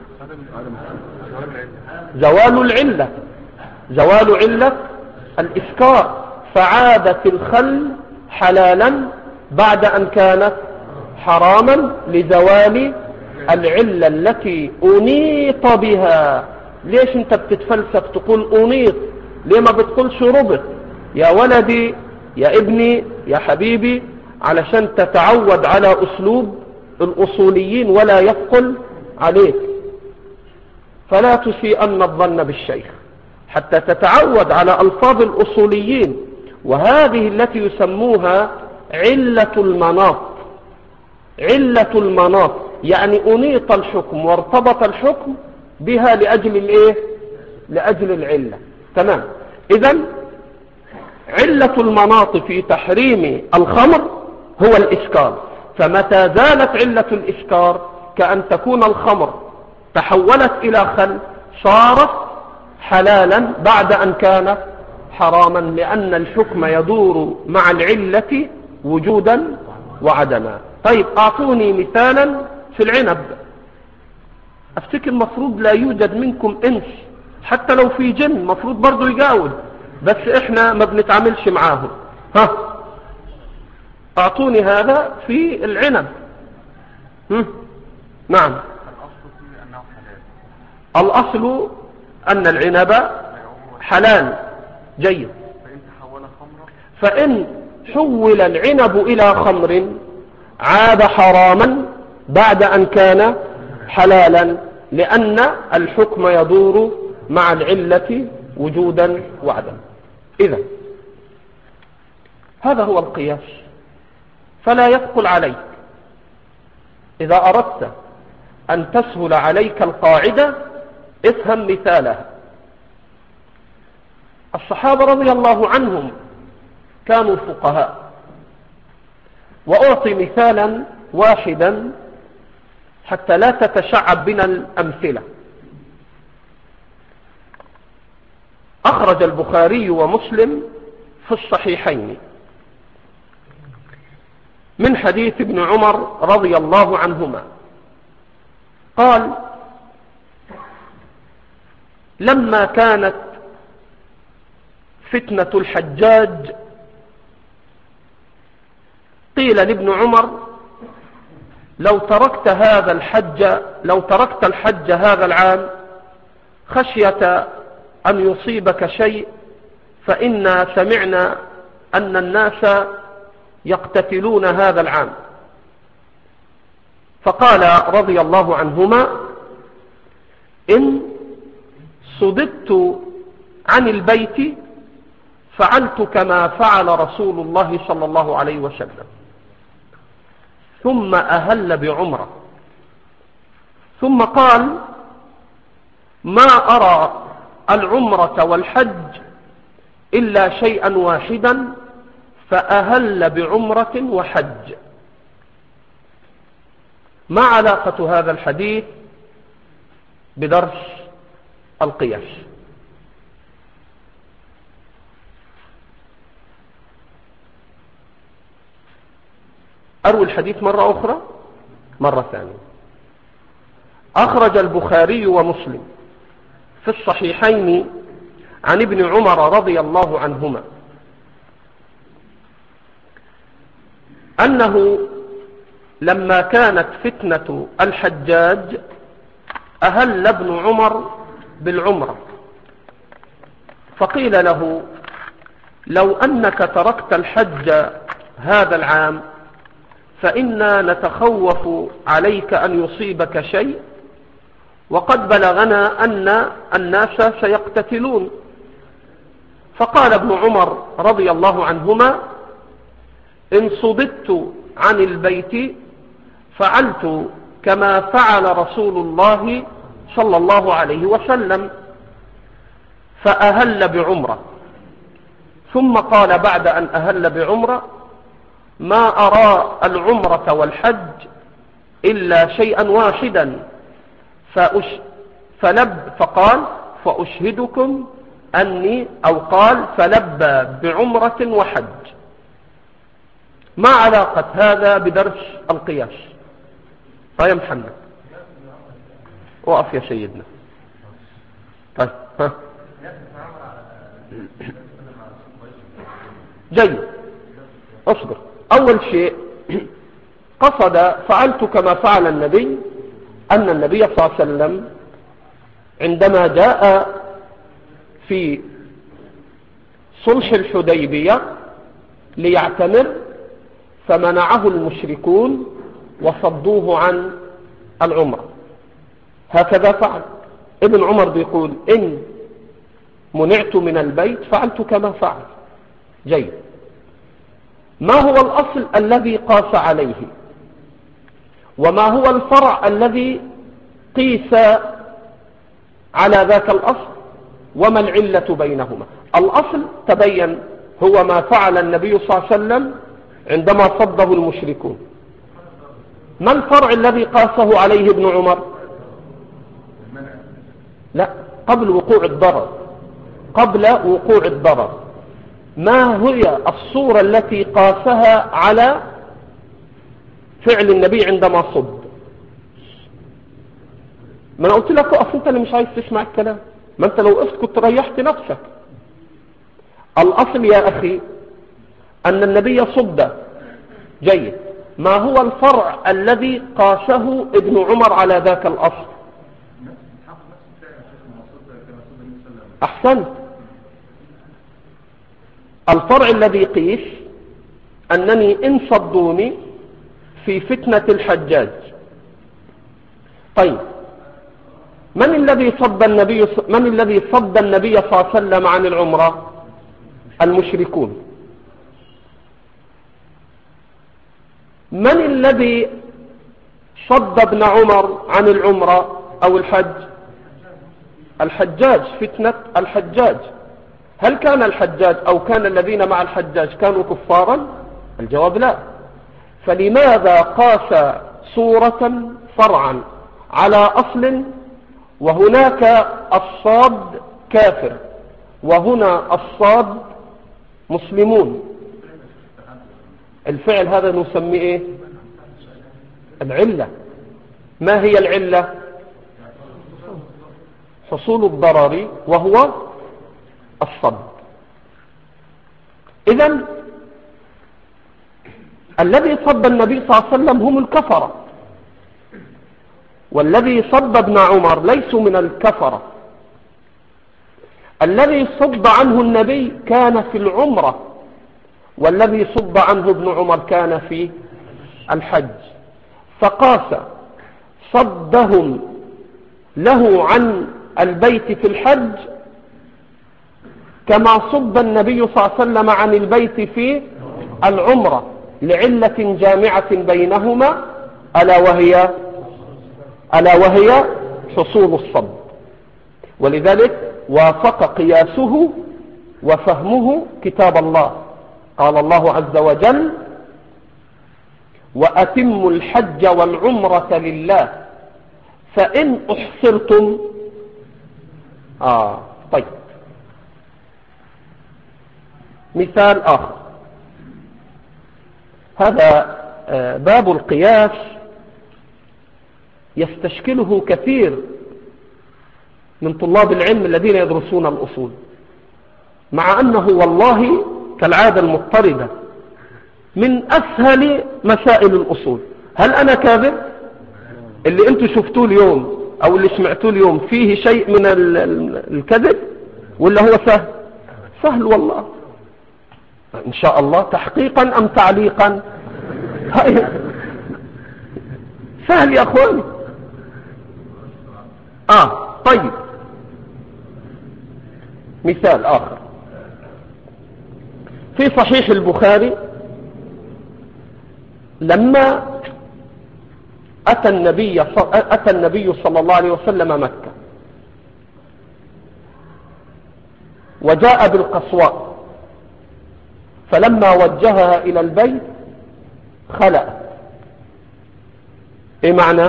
زوال العلة، زوال علة الإسكار، فعادت الخل حلالا بعد أن كانت حراما لزوال العلة التي أنيط بها. ليش انت بتتفلسف تقول أنيط؟ ليه ما بتقول شربت؟ يا ولدي يا ابني يا حبيبي، علشان تتعود على أسلوب الأصوليين ولا يثقل عليك. فلا تسيئن الظن بالشيخ حتى تتعود على ألفاظ الأصوليين، وهذه التي يسموها علة المناط. علة المناط يعني أنيط الحكم وارتبط الحكم بها لأجل الإيه؟ لأجل العلة. تمام. إذن علة المناط في تحريم الخمر هو الإسكار. فمتى زالت علة الإسكار كأن تكون الخمر تحولت إلى خل، صارت حلالا بعد أن كانت حراما، لأن الحكم يدور مع العلة وجودا وعدما. طيب أعطوني مثالا في العنب. أفتكر المفروض لا يوجد منكم إنس، حتى لو في جن مفروض برضو يجاوب، بس إحنا ما بنتعاملش معاهم. ها أعطوني هذا في العنب. هم؟ نعم. الأصل فيه أنه الأصل أن العنب حلال جيد، فإن حول العنب إلى خمر عاد حراما بعد أن كان حلالا، لأن الحكم يدور مع العلة وجودا وعدما. إذن هذا هو القياس، فلا يثقل عليك إذا أردت أن تسهل عليك القاعدة افهم مثالها. الصحابة رضي الله عنهم كانوا فقهاء، وأعطي مثالا واحدا حتى لا تتشعب بنا الأمثلة. أخرج البخاري ومسلم في الصحيحين من حديث ابن عمر رضي الله عنهما قال: لما كانت فتنة الحجاج قيل لابن عمر: لو تركت هذا الحج لو تركت الحج هذا العام خشية أن يصيبك شيء، فإنا سمعنا أن الناس يقتتلون هذا العام. فقال رضي الله عنهما: إن صددت عن البيت فعلت كما فعل رسول الله صلى الله عليه وسلم. ثم أهل بعمرة، ثم قال: ما أرى العمرة والحج إلا شيئا واحدا، فأهل بعمرة وحج. ما علاقة هذا الحديث بدرس القياس؟ أروي الحديث مرة أخرى مرة ثانية. أخرج البخاري ومسلم في الصحيحين عن ابن عمر رضي الله عنهما أنه لما كانت فتنة الحجاج أهل ابن عمر بالعمرة، فقيل له: لو أنك تركت الحج هذا العام فإنا نتخوف عليك أن يصيبك شيء، وقد بلغنا أن الناس سيقتتلون. فقال ابن عمر رضي الله عنهما: إن صددت عن البيت فعلت كما فعل رسول الله صلى الله عليه وسلم، فأهل بعمرة. ثم قال بعد أن أهل بعمرة: ما أرى العمرة والحج إلا شيئا واحدا، فأش فلب فقال: فأشهدكم أني أو قال فلبى بعمرة وحج. ما علاقة هذا بدرس القياس؟ طيب يا محمد، وقف يا سيدنا. طيب ها جيد، اصبر. أول شيء قصد فعلت كما فعل النبي، أن النبي صلى الله عليه وسلم عندما جاء في صلح الحديبية ليعتمر فمنعه المشركون وصدوه عن العمرة، هكذا فعل. ابن عمر بيقول: إن منعت من البيت فعلت كما فعل. جيد. ما هو الأصل الذي قاس عليه، وما هو الفرع الذي قيس على ذاك الأصل، وما العلة بينهما؟ الأصل تبين هو ما فعل النبي صلى الله عليه وسلم عندما صده المشركون. ما الفرع الذي قاسه عليه ابن عمر؟ لا، قبل وقوع الضرر قبل وقوع الضرر ما هي الصورة التي قاسها على فعل النبي عندما صد؟ ما أنا قلت لك وقف، أنت اللي مش عايز تسمع الكلام. ما أنت لو وقفت كنت ريحت نفسك. الأصل يا أخي أن النبي صد. جيد. ما هو الفرع الذي قاسه ابن عمر على ذاك الأصل؟ أحسنت. الفرع الذي قيس أنني إن صدوني في فتنة الحجاج. طيب، من الذي صد النبي من الذي صد النبي صلى الله عليه وسلم عن العمرة؟ المشركون. من الذي صد ابن عمر عن العمرة أو الحج؟ الحجاج، فتنة الحجاج. هل كان الحجاج أو كان الذين مع الحجاج كانوا كفارا؟ الجواب لا. فلماذا قاس صورة فرعا على أصل، وهناك الصاد كافر وهنا الصاد مسلمون؟ الفعل هذا نسميه ايه؟ العلة. ما هي العلة؟ حصول الضرر وهو الصد. إذن الذي صد النبي صلى الله عليه وسلم هم الكفرة، والذي صد ابن عمر ليسوا من الكفرة. الذي صد عنه النبي كان في العمرة، والذي صد عنه ابن عمر كان في الحج، فقاس صدهم له عن البيت في الحج كما صد النبي صلى الله عليه وسلم عن البيت في العمرة، لعلة جامعة بينهما ألا وهي ألا وهي حصول الصد. ولذلك وافق قياسه وفهمه كتاب الله. قال الله عز وجل: وأتموا الحج والعمرة لله فإن أحصرتم. آه طيب، مثال آخر. هذا باب القياس يستشكله كثير من طلاب العلم الذين يدرسون الأصول، مع أنه والله كالعادة المضطردة من أسهل مسائل الأصول. هل أنا كاذب؟ اللي أنتوا شفتوه اليوم أو اللي سمعتوه اليوم فيه شيء من الكذب ولا هو سهل؟ سهل والله إن شاء الله. تحقيقا أم تعليقا؟ سهل يا أخواني. آه طيب، مثال آخر في صحيح البخاري. لما أتى النبي أتى النبي صلى الله عليه وسلم مكة وجاء بالقصواء، فلما وجهها إلى البيت خلأت. إيه معنى؟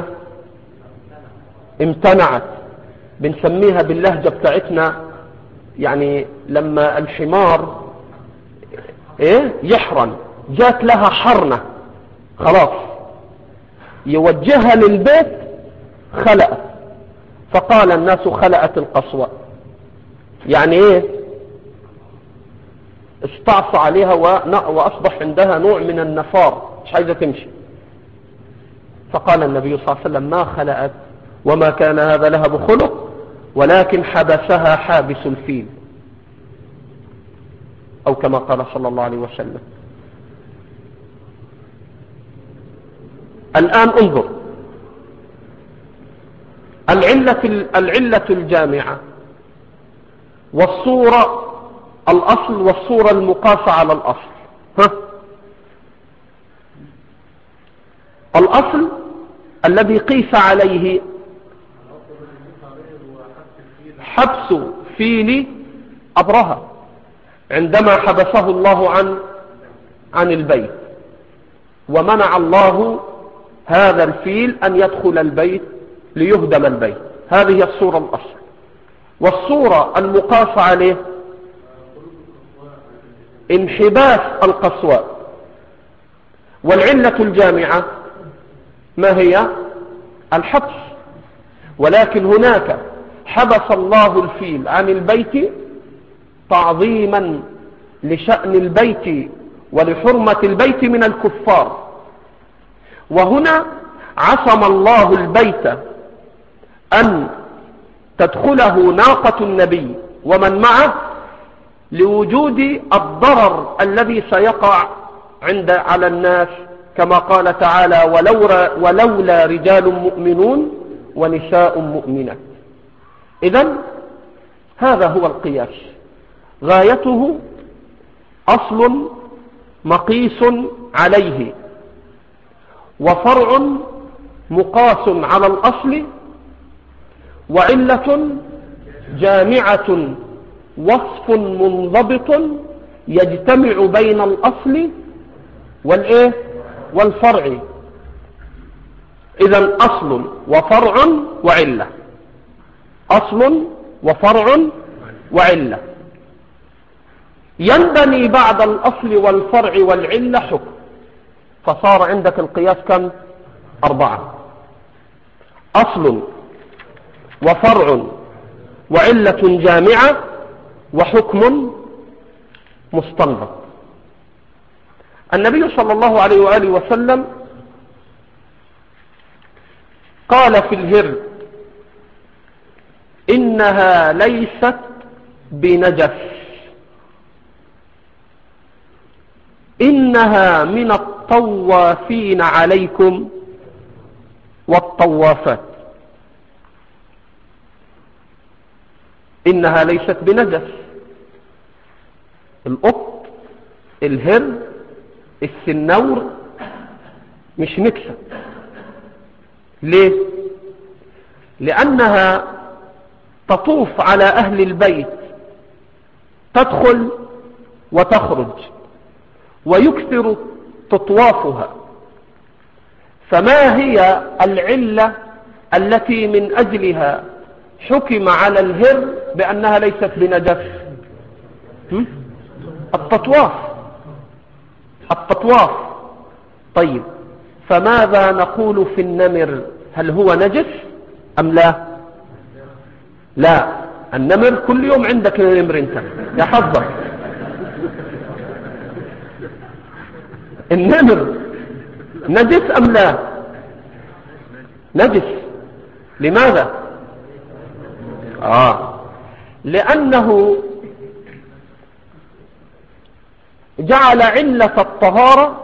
امتنعت. بنسميها باللهجة بتاعتنا يعني لما الحمار ايه يحرن، جات لها حرنة خلاص يوجهها للبيت خلأت. فقال الناس خلأت القصوى، يعني ايه؟ استعصى عليها وأصبح عندها نوع من النفار، مش عايزة تمشي. فقال النبي صلى الله عليه وسلم: ما خلأت وما كان هذا لها بخلق، ولكن حبسها حابس الفيل، أو كما قال صلى الله عليه وسلم. الآن انظر، العلة, العلة الجامعة والصورة الأصل والصورة المقاسة على الأصل. ها؟ الأصل الذي قيس عليه حبس فيل أبرهة عندما حبسه الله عن عن البيت، ومنع الله هذا الفيل أن يدخل البيت ليهدم البيت. هذه الصورة الأصل. والصورة المقاس عليه انحباس القصواء. والعلة الجامعة ما هي؟ الحبس. ولكن هناك حبس الله الفيل عن البيت تعظيما لشأن البيت ولحرمة البيت من الكفار، وهنا عصم الله البيت أن تدخله ناقة النبي ومن معه لوجود الضرر الذي سيقع عند على الناس، كما قال تعالى ولولا رجال مؤمنون ونساء مؤمنات. إذن هذا هو القياس، غايته أصل مقيس عليه، وفرع مقاس على الأصل، وعلة جامعة، وصف منضبط يجتمع بين الأصل والإيه والفرع. إذن أصل وفرع وعلة، أصل وفرع وعلة، ينبني بعد الأصل والفرع والعلة حكم، فصار عندك القياس كم؟ أربعة: أصل وفرع وعلة جامعة وحكم مستنبط. النبي صلى الله عليه وآله وسلم قال في الهر: إنها ليست بنجس، إنها من الطوافين عليكم والطوافات. إنها ليست بنجس. القط، الهر، السنور مش نكسة. ليه؟ لأنها تطوف على أهل البيت، تدخل وتخرج ويكثر تطوافها. فما هي العلة التي من أجلها حكم على الهر بأنها ليست بنجس؟ التطواف، التطواف. طيب، فماذا نقول في النمر؟ هل هو نجس أم لا؟ لا، النمر كل يوم عندك النمر انت يا حظك. النمر نجس أم لا؟ نجس. لماذا؟ آه لأنه جعل علة الطهارة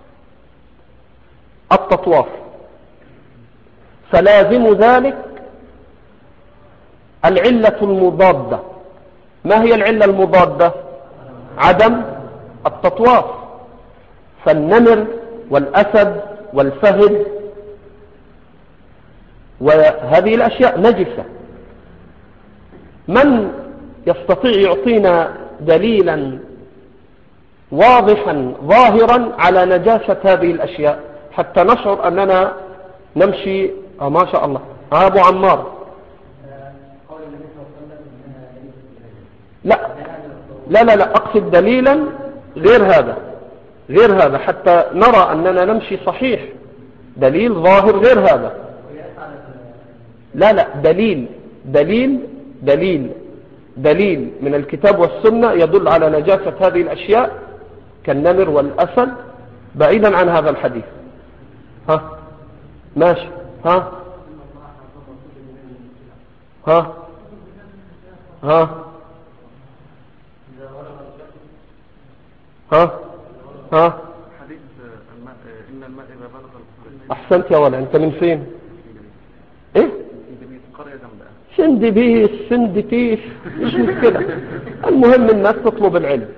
التطواف، فلازم ذلك العلة المضادة. ما هي العلة المضادة؟ عدم التطواف. فالنمر والأسد والفهد وهذه الأشياء نجسة. من يستطيع يعطينا دليلا واضحا ظاهرا على نجاسة هذه الأشياء حتى نشعر أننا نمشي؟ آه ما شاء الله. آه أبو عمار. لا لا لا لا أقصد دليلا غير هذا، غير هذا حتى نرى أننا نمشي صحيح. دليل ظاهر غير هذا. لا لا دليل دليل دليل دليل من الكتاب والسنة يدل على نجاسة هذه الأشياء كالنمر والأسد بعيدا عن هذا الحديث. ها ماشي. ها ها ها ها ها حديث الماء إن الماء إذا بلغ القرية. أحسنت يا ولد. أنت من فين؟ إيه؟ قرية جنبها. سندبيس سندتيس مش مشكلة، المهم الناس تطلب العلم.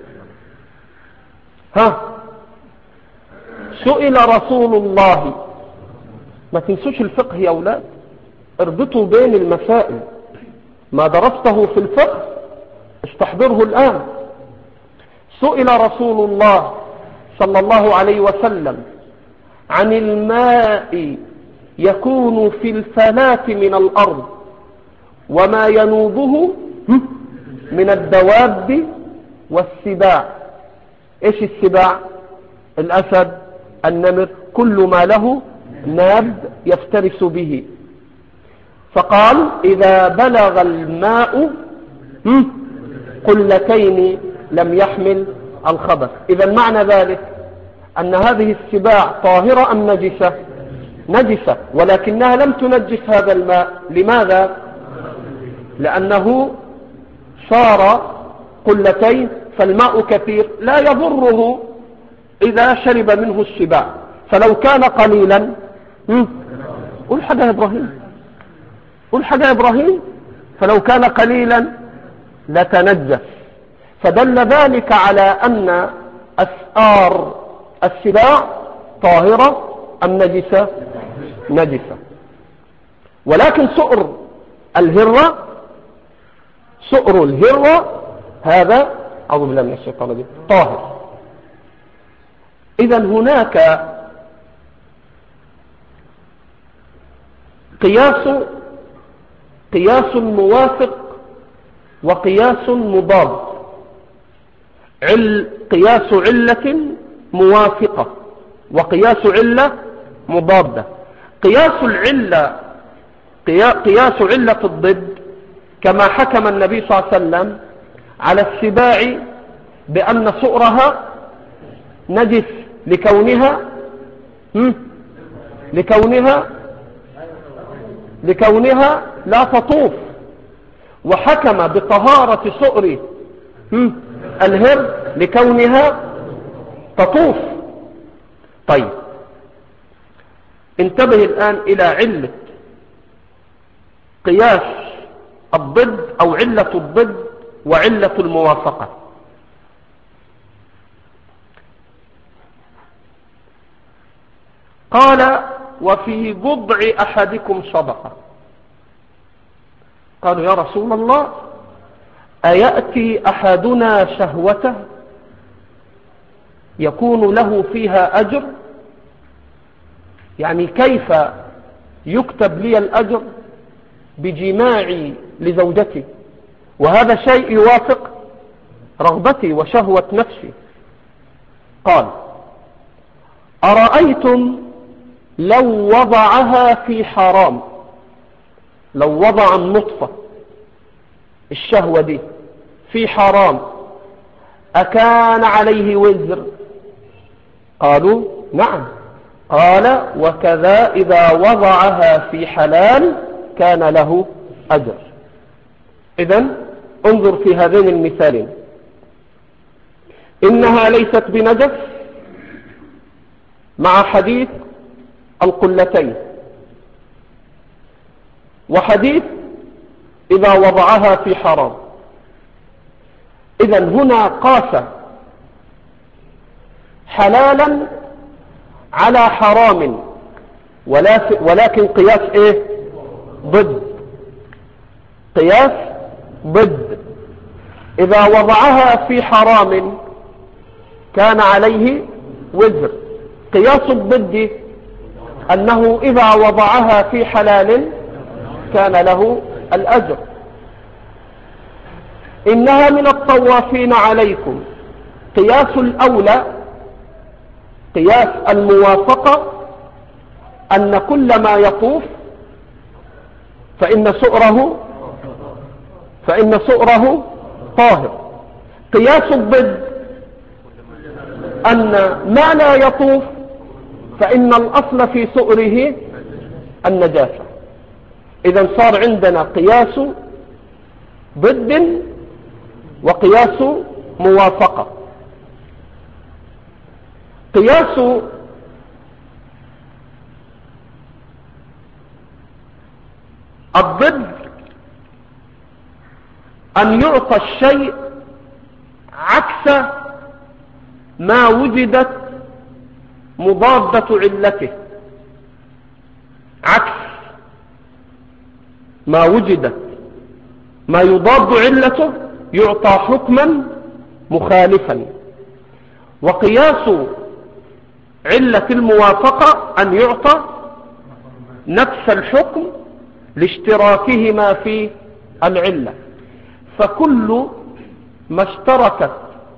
ها سئل رسول الله، ما تنسوش الفقه يا أولاد، اربطوا بين المسائل. ما درسته في الفقه استحضره الآن. سئل رسول الله صلى الله عليه وسلم عن الماء يكون في الفلاة من الأرض وما ينوبه من الدواب والسباع. ايش السباع؟ الأسد، النمر، كل ما له ناب يفترس به. فقال إذا بلغ الماء قلتين لم يحمل الخبث. إذا معنى ذلك أن هذه السباع طاهرة أم نجسة؟ نجسة، ولكنها لم تنجس هذا الماء. لماذا؟ لأنه صار قلتين فالماء كثير لا يضره إذا شرب منه السباع. فلو كان قليلا، قل حاجة يا إبراهيم، قل حاجة يا إبراهيم، فلو كان قليلا لتنجس. فدل ذلك على أن أسآر السباع طاهرة أم نجسة؟ نجسة. ولكن سؤر الهرة، سؤر الهرة هذا أعوذ بالله من الشيطان الرجيم طاهر. إذا هناك قياس قياس موافق وقياس مضاد. عل قياس علة موافقة وقياس علة مضادة. قياس العلة قياس علة الضد كما حكم النبي صلى الله عليه وسلم على السباع بأن سؤرها نجس لكونها لكونها لكونها لا تطوف، وحكم بطهارة سؤر الهر لكونها تطوف. طيب انتبه الآن إلى علة قياس الضد أو علة الضد وعلة الموافقة. قال وفي بضع أحدكم صدقة. قالوا يا رسول الله أيأتي أحدنا شهوته يكون له فيها أجر؟ يعني كيف يكتب لي الأجر بجماعي لزوجتي وهذا شيء يوافق رغبتي وشهوة نفسي؟ قال أرأيتم لو وضعها في حرام، لو وضع النطفة الشهوة دي في حرام أكان عليه وزر؟ قالوا نعم. قال وكذا إذا وضعها في حلال كان له أجر. إذن انظر في هذين المثالين، إنها ليست بنجس مع حديث القلتين، وحديث إذا وضعها في حرام. إذن هنا قاس حلالا على حرام، ولكن قياس ايه؟ ضد. قياس ضد. إذا وضعها في حرام كان عليه وزر. قياس الضد أنه إذا وضعها في حلال كان له الأجر. إنها من الطوافين عليكم. قياس الأولى قياس الموافقة أن كل ما يطوف فإن سؤره فإن سؤره طاهر. قياس الضد أن ما لا يطوف فإن الأصل في سؤره النجاسة. إذن صار عندنا قياس ضد وقياس موافقة. قياس الضد أن يعطى الشيء عكس ما وجدت مضادة علته، عكس ما وجدت ما يضاد علته يعطى حكما مخالفا. وقياس علة الموافقة أن يعطى نفس الحكم لاشتراكهما في العلة. فكل ما اشتركت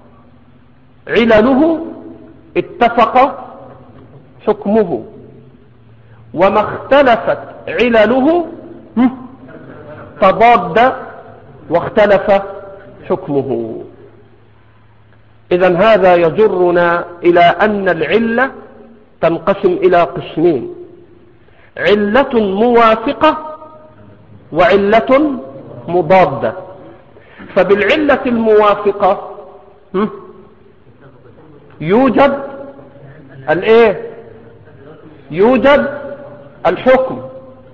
علله اتفق حكمه، وما اختلفت علله تضاد واختلف حكمه. إذن هذا يجرنا إلى أن العلة تنقسم إلى قسمين: علة موافقة وعلة مضادة. فبالعلة الموافقة يوجد الايه يوجد الحكم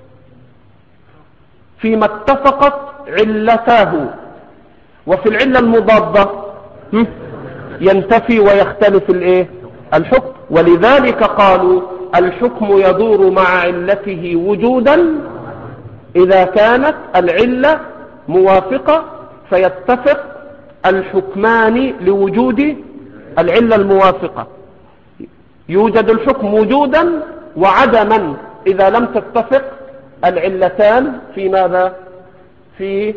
فيما اتفقت علتاه، وفي العلة المضادة ينتفي ويختلف الايه الحكم. ولذلك قالوا الحكم يدور مع علته وجودا إذا كانت العلة موافقة، فيتفق الحكمان لوجود العلة الموافقة. يوجد الحكم وجودا وعدما إذا لم تتفق العلتان في ماذا؟ في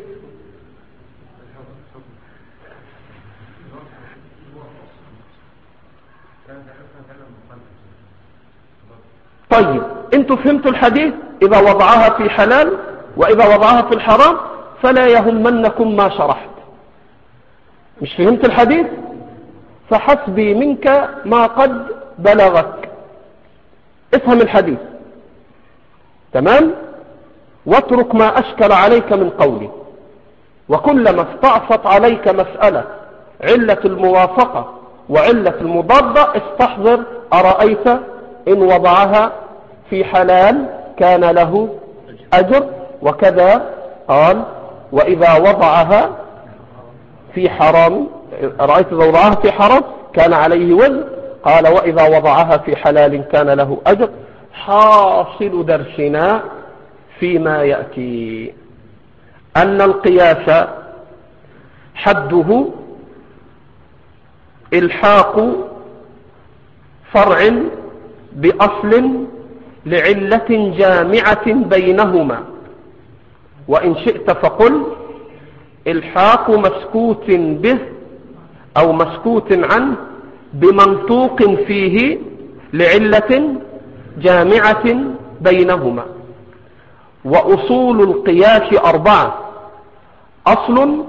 طيب انتوا فهمتوا الحديث؟ إذا وضعها في حلال وإذا وضعها في الحرام فلا يهمنكم ما شرحت. مش فهمت الحديث؟ فحسبي منك ما قد بلغك. افهم الحديث تمام، واترك ما أشكل عليك من قولي. وكلما استعصت عليك مسألة علة الموافقة وعلة المضادة استحضر أرأيت إن وضعها في حلال كان له أجر، وكذا قال وإذا وضعها في حرام رأيت إذا وضعها في حرام كان عليه وزر، قال وإذا وضعها في حلال كان له أجر. حاصل درسنا فيما يأتي أن القياس حده إلحاق فرع بأصل لعلة جامعة بينهما، وإن شئت فقل إلحاق مسكوت به أو مسكوت عنه بمنطوق فيه لعلة جامعة بينهما. وأصول القياس أربعة: أصل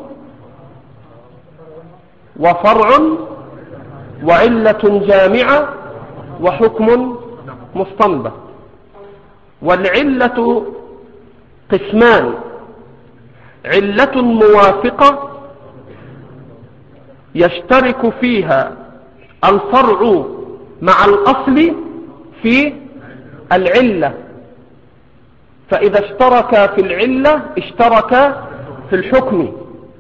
وفرع وعلة جامعة وحكم مستنبط. والعلة قسمان: علة موافقة يشترك فيها الفرع مع الأصل في العلة، فإذا اشترك في العلة اشترك في الحكم.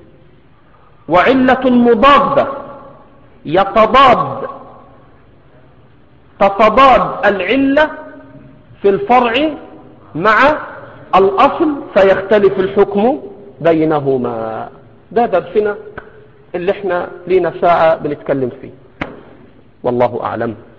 وعلة مضادة يتضاد تتضاد العلة في الفرع مع الأصل فيختلف الحكم بينهما. ده درسنا اللي احنا لينا ساعة بنتكلم فيه، والله أعلم.